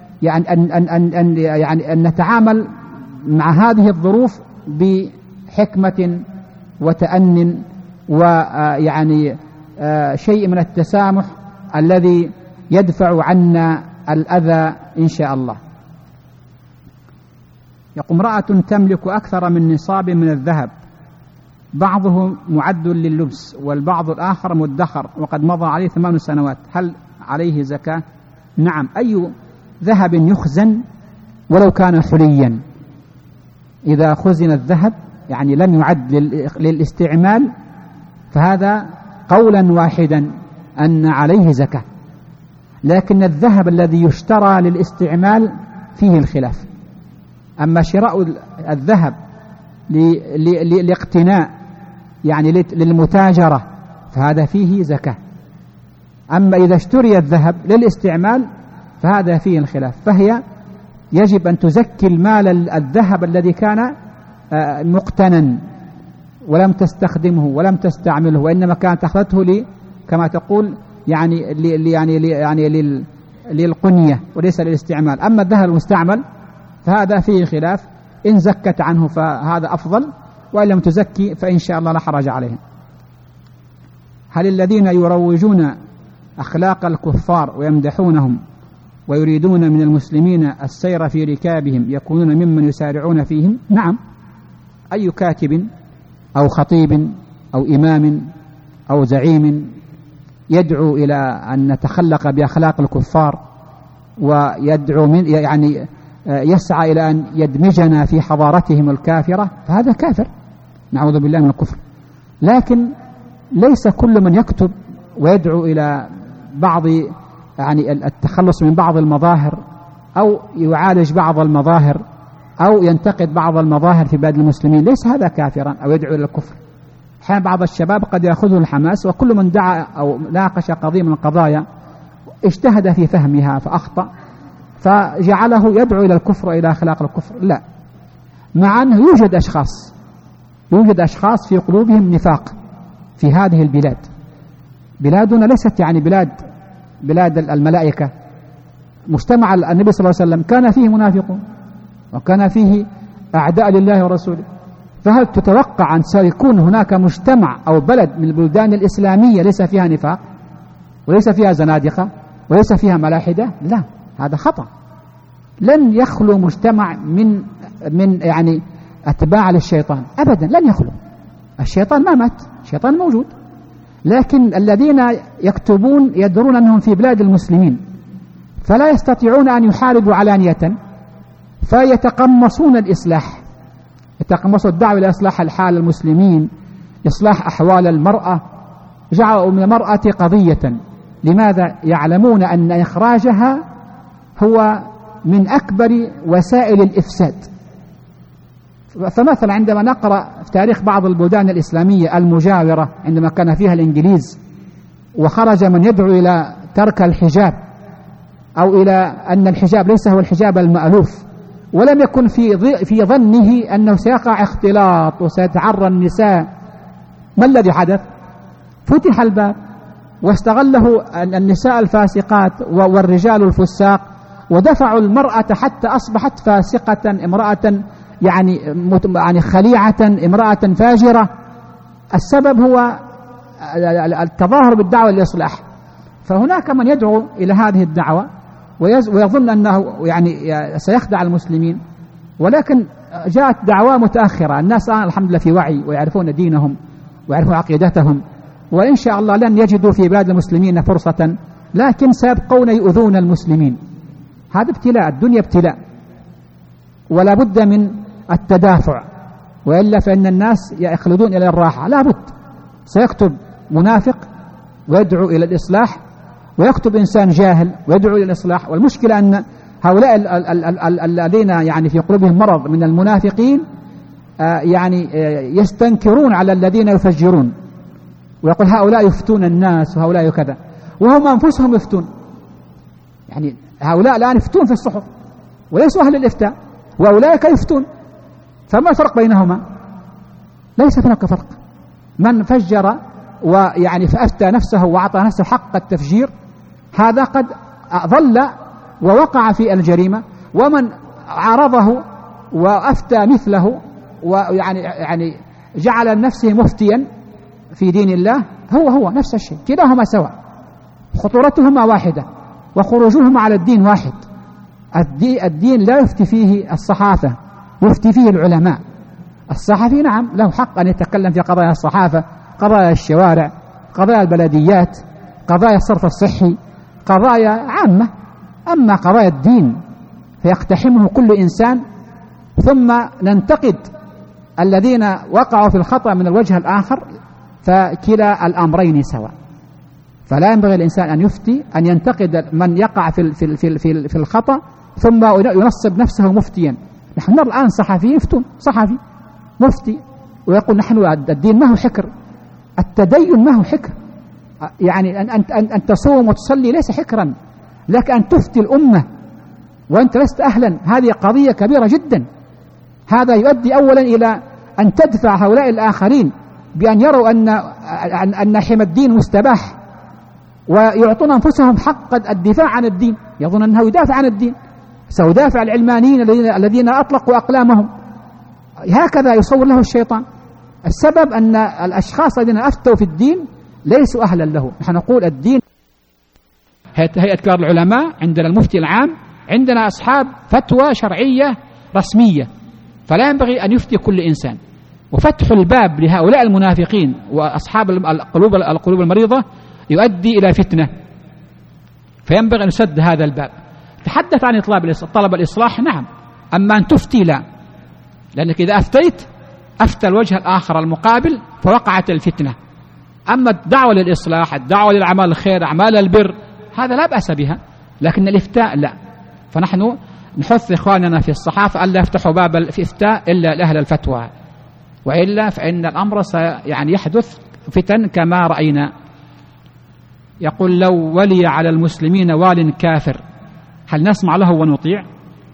أن نتعامل مع هذه الظروف بحكمة وتأن ويعني شيء من التسامح الذي يدفع عنا الأذى إن شاء الله. يقول امرأة تملك أكثر من نصاب من الذهب، بعضه معد لللبس والبعض الآخر مدخر وقد مضى عليه 8 سنوات، هل عليه زكاة؟ نعم، أي ذهب يخزن ولو كان حليا، إذا خزن الذهب يعني لم يعد للاستعمال فهذا قولا واحدا أن عليه زكاة. لكن الذهب الذي يشترى للاستعمال فيه الخلاف. أما شراء الذهب لاقتناء يعني للمتاجرة فهذا فيه زكاة. أما إذا اشتري الذهب للاستعمال فهذا فيه الخلاف، فهي يجب أن تزكي المال الذهب الذي كان مقتنا ولم تستخدمه ولم تستعمله، وإنما كانت أخذته كما تقول يعني للقنية وليس للاستعمال. أما الذهب المستعمل فهذا فيه خلاف، إن زكت عنه فهذا أفضل، وإن لم تزكي فإن شاء الله لا حرج عليهم. هل الذين يروجون أخلاق الكفار ويمدحونهم ويريدون من المسلمين السير في ركابهم يكونون ممن يسارعون فيهم؟ نعم، أي كاتب أو خطيب أو إمام أو زعيم يدعو إلى أن نتخلق بأخلاق الكفار ويدعو يعني يسعى إلى أن يدمجنا في حضارتهم الكافرة فهذا كافر، نعوذ بالله من الكفر. لكن ليس كل من يكتب ويدعو إلى بعض يعني التخلص من بعض المظاهر أو يعالج بعض المظاهر أو ينتقد بعض المظاهر في بلاد المسلمين ليس هذا كافرا أو يدعو إلى الكفر. أحيانا بعض الشباب قد يأخذه الحماس، وكل من دعا أو ناقش قضية من القضايا اجتهد في فهمها فأخطأ فجعله يدعو إلى الكفر وإلى أخلاق الكفر. لا، مع أنه يوجد أشخاص في قلوبهم نفاق في هذه البلاد. بلادنا ليست يعني بلاد الملائكة. مجتمع النبي صلى الله عليه وسلم كان فيه منافقون وكان فيه أعداء لله ورسوله، فهل تتوقع أن سيكون هناك مجتمع أو بلد من البلدان الإسلامية ليس فيها نفاق وليس فيها زنادقة وليس فيها ملاحدة؟ لا، هذا خطأ. لن يخلو مجتمع من يعني أتباع للشيطان أبدا، لن يخلو. الشيطان ما مات، الشيطان موجود، لكن الذين يكتبون يدرون أنهم في بلاد المسلمين فلا يستطيعون أن يحاربوا علانية، فيتقمصون الإصلاح، يتقمصوا الدعوة إلى إصلاح الحال المسلمين، إصلاح أحوال المرأة، جعلوا من المرأة قضية. لماذا؟ يعلمون أن إخراجها هو من أكبر وسائل الإفساد. فمثلا عندما نقرأ في تاريخ بعض البلدان الإسلامية المجاورة عندما كان فيها الإنجليز وخرج من يدعو إلى ترك الحجاب أو إلى أن الحجاب ليس هو الحجاب المألوف، ولم يكن في ظنه أنه سيقع اختلاط وسيتعرى النساء، ما الذي حدث؟ فتح الباب واستغله النساء الفاسقات والرجال الفساق ودفعوا المرأة حتى أصبحت فاسقة، امرأة يعني خليعة، امرأة فاجرة. السبب هو التظاهر بالدعوة للإصلاح. فهناك من يدعو إلى هذه الدعوة ويظن أنه يعني سيخدع المسلمين، ولكن جاءت دعوة متأخرة. الناس الآن الحمد لله في وعي ويعرفون دينهم ويعرفون عقيدتهم، وإن شاء الله لن يجدوا في بلاد المسلمين فرصة، لكن سيبقون يؤذون المسلمين. هذا ابتلاء، الدنيا ابتلاء، ولا بد من التدافع، وإلا فإن الناس يخلدون إلى الراحة. لا بد، سيكتب منافق ويدعو إلى الإصلاح، ويكتب إنسان جاهل ويدعو إلى الإصلاح. والمشكلة أن هؤلاء الذين يعني في قلوبهم مرض من المنافقين يعني يستنكرون على الذين يفجرون، ويقول هؤلاء يفتون الناس وهؤلاء كذا، وهم أنفسهم يفتون. يعني هؤلاء الآن يفتون في الصحف وليسوا أهل الإفتاء، وأولئك يفتون، فما الفرق بينهما؟ ليس هناك فرق. من فجر ويعني فأفتى نفسه وأعطى نفسه حق التفجير، هذا قد ضل ووقع في الجريمة. ومن عارضه وأفتى مثله ويعني جعل نفسه مفتيا في دين الله هو نفس الشيء، كلاهما سواء، خطورتهما واحدة وخروجهما على الدين واحد. الدين لا يفتي فيه الصحافة، يفتي فيه العلماء. الصحفي نعم له حق أن يتكلم في قضايا الصحافة، قضايا الشوارع، قضايا البلديات، قضايا الصرف الصحي، قضايا عامة. أما قضايا الدين فيقتحمه كل إنسان، ثم ننتقد الذين وقعوا في الخطأ من الوجه الآخر، فكلا الأمرين سواء. فلا ينبغي الإنسان أن يفتي، أن ينتقد من يقع في الخطأ ثم ينصب نفسه مفتيا. نحن نرى الآن صحفي يفتون، صحفي مفتي ويقول نحن الدين ما هو حكر، التدين ما هو حكر. يعني أن تصوم وتصلي ليس حكرا، لك أن تفتي الأمة وأنت لست أهلا، هذه قضية كبيرة جدا. هذا يؤدي أولا إلى أن تدفع هؤلاء الآخرين بأن يروا أن حمى الدين مستباح، ويعطون أنفسهم حق الدفاع عن الدين، يظن أنه يدافع عن الدين، سيدافع العلمانيين الذين أطلقوا أقلامهم. هكذا يصور له الشيطان. السبب أن الأشخاص الذين أفتوا في الدين ليسوا أهلا له. نحن نقول الدين هيئة كبار العلماء، عندنا المفتي العام، عندنا أصحاب فتوى شرعية رسمية، فلا ينبغي أن يفتي كل إنسان. وفتح الباب لهؤلاء المنافقين وأصحاب القلوب المريضة يؤدي إلى فتنة، فينبغي أن يسد هذا الباب. تحدث عن طلب الإصلاح، نعم، أما أن تفتي لا، لأنك إذا أفتيت أفتى الوجه الآخر المقابل فوقعت الفتنة. أما الدعوة للإصلاح، الدعوة للعمل الخير، أعمال البر، هذا لا بأس بها، لكن الإفتاء لا. فنحن نحث إخواننا في الصحافة ألا يفتحوا باب الإفتاء إلا لأهل الفتوى، وإلا فإن الأمر يعني يحدث فتن كما رأينا. يقول لو ولي على المسلمين وال كافر هل نسمع له ونطيع؟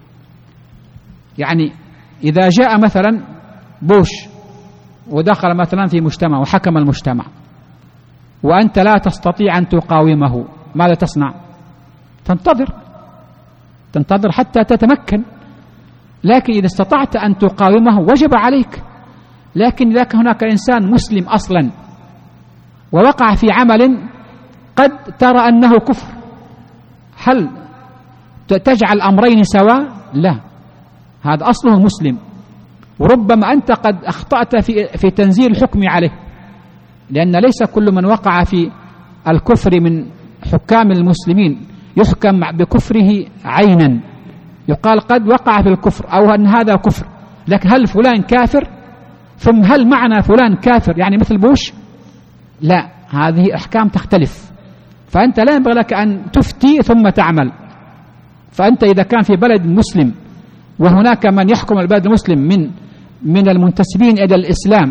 يعني إذا جاء مثلا بوش ودخل مثلا في مجتمع وحكم المجتمع وأنت لا تستطيع أن تقاومه، ماذا تصنع؟ تنتظر حتى تتمكن. لكن إذا استطعت أن تقاومه وجب عليك. لكن إذا كان هناك إنسان مسلم أصلا ووقع في عمل قد ترى أنه كفر، هل تجعل أمرين سواء؟ لا، هذا أصله مسلم، وربما أنت قد أخطأت في تنزيل الحكم عليه، لأن ليس كل من وقع في الكفر من حكام المسلمين يحكم بكفره عينا. يقال قد وقع في الكفر أو أن هذا كفر، لكن هل فلان كافر؟ ثم هل معنى فلان كافر يعني مثل بوش؟ لا، هذه أحكام تختلف. فأنت لا ينبغي لك أن تفتي ثم تعمل. فأنت إذا كان في بلد مسلم وهناك من يحكم البلد المسلم من المنتسبين إلى الإسلام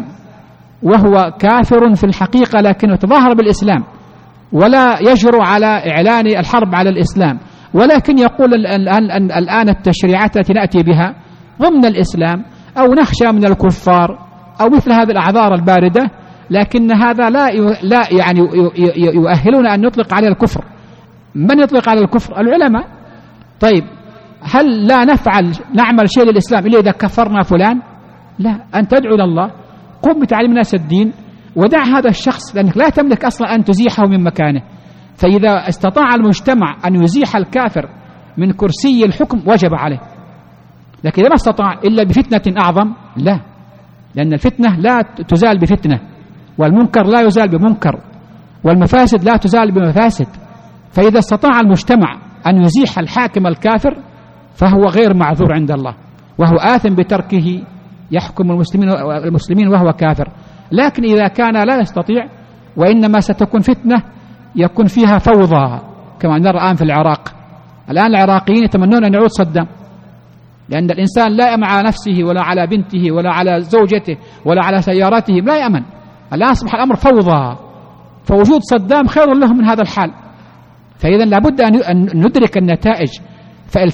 وهو كافر في الحقيقة لكنه يتظاهر بالإسلام ولا يجرؤ على إعلان الحرب على الإسلام، ولكن يقول الآن التشريعات التي نأتي بها ضمن الإسلام، أو نخشى من الكفار أو مثل هذه الأعذار الباردة، لكن هذا لا يعني يؤهلون أن نطلق عليه الكفر. من يطلق على الكفر؟ العلماء. طيب هل لا نعمل شيء للإسلام إلا إذا كفرنا فلان؟ لا، أن تدعو إلى الله، قم بتعليم الناس الدين ودع هذا الشخص، لأنك لا تملك أصلا أن تزيحه من مكانه. فإذا استطاع المجتمع أن يزيح الكافر من كرسي الحكم وجب عليه، لكن إذا ما استطاع إلا بفتنة أعظم لا، لأن الفتنة لا تزال بفتنة، والمنكر لا يزال بمنكر، والمفاسد لا تزال بمفاسد. فإذا استطاع المجتمع أن يزيح الحاكم الكافر فهو غير معذور عند الله، وهو آثم بتركه يحكم المسلمين وهو كافر. لكن إذا كان لا يستطيع وإنما ستكون فتنة يكون فيها فوضى كما نرى الآن في العراق. الآن العراقيين يتمنون أن يعود صدام، لأن الإنسان لا يأمن على نفسه ولا على بنته ولا على زوجته ولا على سيارته، لا يأمن. الآن أصبح الأمر فوضى، فوجود صدام خير له من هذا الحال. فإذا لابد أن ندرك النتائج.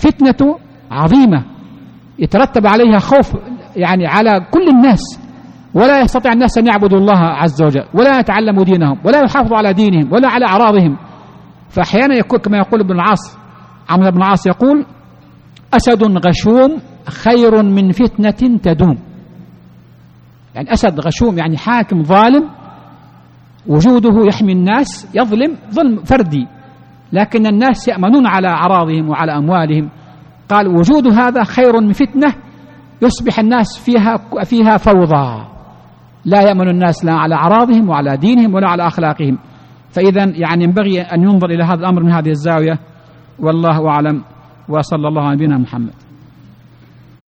فالفتنة عظيمة يترتب عليها خوف يعني على كل الناس، ولا يستطيع الناس أن يعبدوا الله عز وجل ولا يتعلموا دينهم ولا يحافظوا على دينهم ولا على أعراضهم. فأحيانا يكون كما يقول ابن العاص، عمرو بن العاص يقول: أسد غشوم خير من فتنة تدوم. يعني أسد غشوم يعني حاكم ظالم وجوده يحمي الناس، يظلم ظلم فردي، لكن الناس يأمنون على أعراضهم وعلى أموالهم. قال: وجود هذا خير من فتنة يصبح الناس فيها فوضى، لا يأمن الناس لا على أعراضهم وعلى دينهم ولا على أخلاقهم. فإذا يعني ينبغي أن ينظر إلى هذا الأمر من هذه الزاوية، والله أعلم، وصلى الله على نبينا محمد.